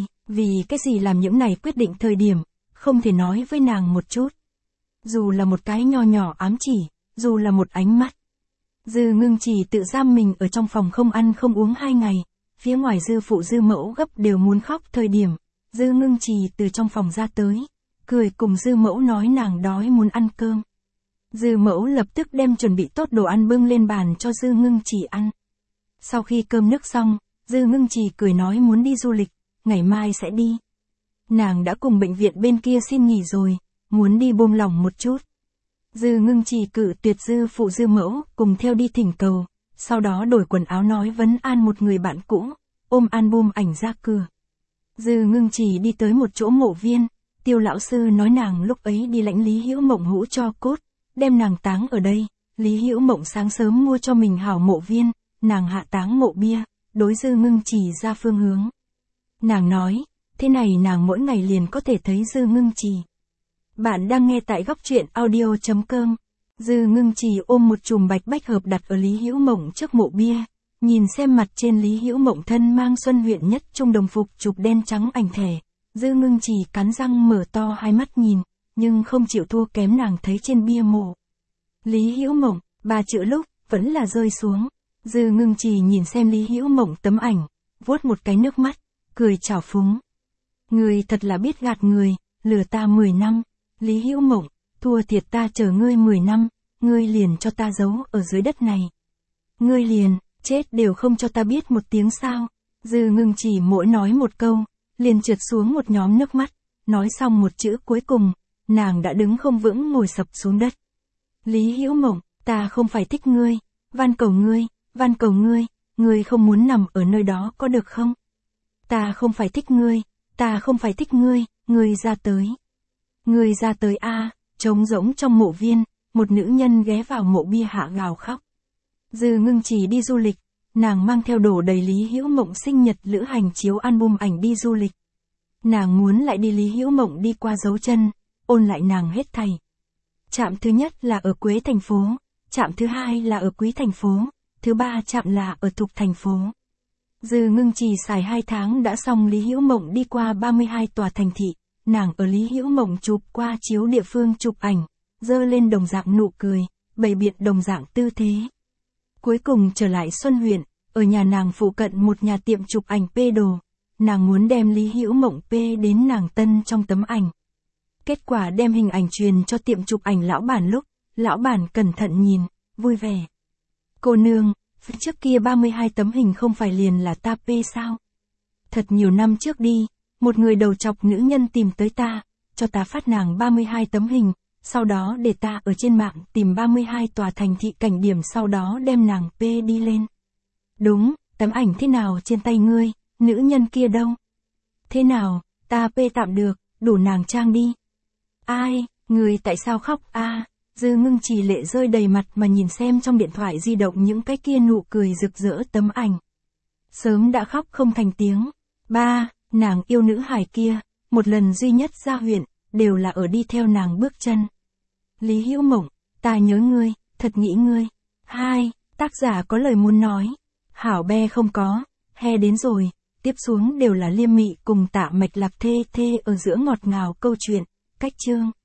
cái gì làm những này quyết định thời điểm, không thể nói với nàng một chút. Dù là một cái nho nhỏ ám chỉ, dù là một ánh mắt. Dư Ngưng Trì tự giam mình ở trong phòng không ăn không uống 2 ngày, phía ngoài Dư phụ Dư mẫu gấp đều muốn khóc thời điểm, Dư Ngưng Trì từ trong phòng ra tới, cười cùng Dư mẫu nói nàng đói muốn ăn cơm. Dư mẫu lập tức đem chuẩn bị tốt đồ ăn bưng lên bàn cho Dư Ngưng Trì ăn. Sau khi cơm nước xong, Dư Ngưng Trì cười nói muốn đi du lịch, ngày mai sẽ đi. Nàng đã cùng bệnh viện bên kia xin nghỉ rồi, muốn đi buông lỏng một chút. Dư Ngưng Trì cự tuyệt Dư phụ Dư mẫu cùng theo đi thỉnh cầu, sau đó đổi quần áo nói vấn an một người bạn cũ, ôm album ảnh ra cửa. Dư Ngưng Trì đi tới một chỗ mộ viên, Tiêu lão sư nói nàng lúc ấy đi lãnh Lý Hữu Mộng hũ cho cốt, đem nàng táng ở đây. Lý Hữu Mộng sáng sớm mua cho mình hảo mộ viên, nàng hạ táng mộ bia, đối Dư Ngưng Trì ra phương hướng. Nàng nói, thế này nàng mỗi ngày liền có thể thấy Dư Ngưng Trì. Bạn đang nghe tại góc truyện audio.com. Dư Ngưng Trì ôm một chùm bạch bách hợp đặt ở Lý Hữu Mộng trước mộ bia, nhìn xem mặt trên Lý Hữu Mộng thân mang Xuân huyện nhất trung đồng phục chụp đen trắng ảnh thẻ. Dư Ngưng Trì cắn răng mở to hai mắt nhìn, nhưng không chịu thua kém nàng thấy trên bia mộ. Lý Hữu Mộng, 3 chữ lúc, vẫn là rơi xuống. Dư Ngưng Trì nhìn xem Lý Hữu Mộng tấm ảnh, vuốt một cái nước mắt, cười trào phúng. Người thật là biết gạt người, lừa ta 10 năm. Lý Hữu Mộng, thua thiệt ta chờ ngươi 10 năm, ngươi liền cho ta giấu ở dưới đất này. Ngươi liền, chết đều không cho ta biết một tiếng sao. Dư Ngưng Trì mỗi nói một câu, liền trượt xuống một nhóm nước mắt, nói xong một chữ cuối cùng, nàng đã đứng không vững ngồi sập xuống đất. Lý Hữu Mộng, ta không phải thích ngươi, van cầu ngươi không muốn nằm ở nơi đó có được không? Ta không phải thích ngươi, ngươi ra tới. Ngươi ra tới a. Trống rỗng trong mộ viên, một nữ nhân ghé vào mộ bia hạ gào khóc. Dư Ngưng Trì đi du lịch, nàng mang theo đổ đầy Lý Hữu Mộng sinh nhật lữ hành chiếu album ảnh đi du lịch. Nàng muốn lại đi Lý Hữu Mộng đi qua dấu chân, ôn lại nàng hết thảy. Trạm thứ nhất là ở Quế thành phố, trạm thứ hai là ở Quý thành phố, thứ ba trạm là ở Thục thành phố. Dư Ngưng Trì xài 2 tháng đã xong Lý Hữu Mộng đi qua 32 tòa thành thị, nàng ở Lý Hữu Mộng chụp qua chiếu địa phương chụp ảnh, dơ lên đồng dạng nụ cười, bày biện đồng dạng tư thế. Cuối cùng trở lại Xuân huyện, ở nhà nàng phụ cận một nhà tiệm chụp ảnh P đồ, nàng muốn đem Lý Hữu Mộng P đến nàng tân trong tấm ảnh. Kết quả đem hình ảnh truyền cho tiệm chụp ảnh lão bản lúc, lão bản cẩn thận nhìn, vui vẻ. Cô nương, trước kia 32 tấm hình không phải liền là ta P sao? Thật nhiều năm trước đi, một người đầu chọc nữ nhân tìm tới ta, cho ta phát nàng 32 tấm hình, sau đó để ta ở trên mạng tìm 32 tòa thành thị cảnh điểm sau đó đem nàng P đi lên. Đúng, tấm ảnh thế nào trên tay ngươi, nữ nhân kia đâu? Thế nào, ta P tạm được, đủ nàng trang đi. Ai, người tại sao khóc a? Dư Ngưng Trì lệ rơi đầy mặt mà nhìn xem trong điện thoại di động những cái kia nụ cười rực rỡ tấm ảnh. Sớm đã khóc không thành tiếng. 3. Nàng yêu nữ hài kia, một lần duy nhất ra huyện, đều là ở đi theo nàng bước chân. Lý Hữu Mộng, ta nhớ ngươi, thật nghĩ ngươi. 2. Tác giả có lời muốn nói. Hảo be không có, he đến rồi, tiếp xuống đều là Liêm Mị cùng Tạ Mạch Lạc thê ở giữa ngọt ngào câu chuyện, cách chương.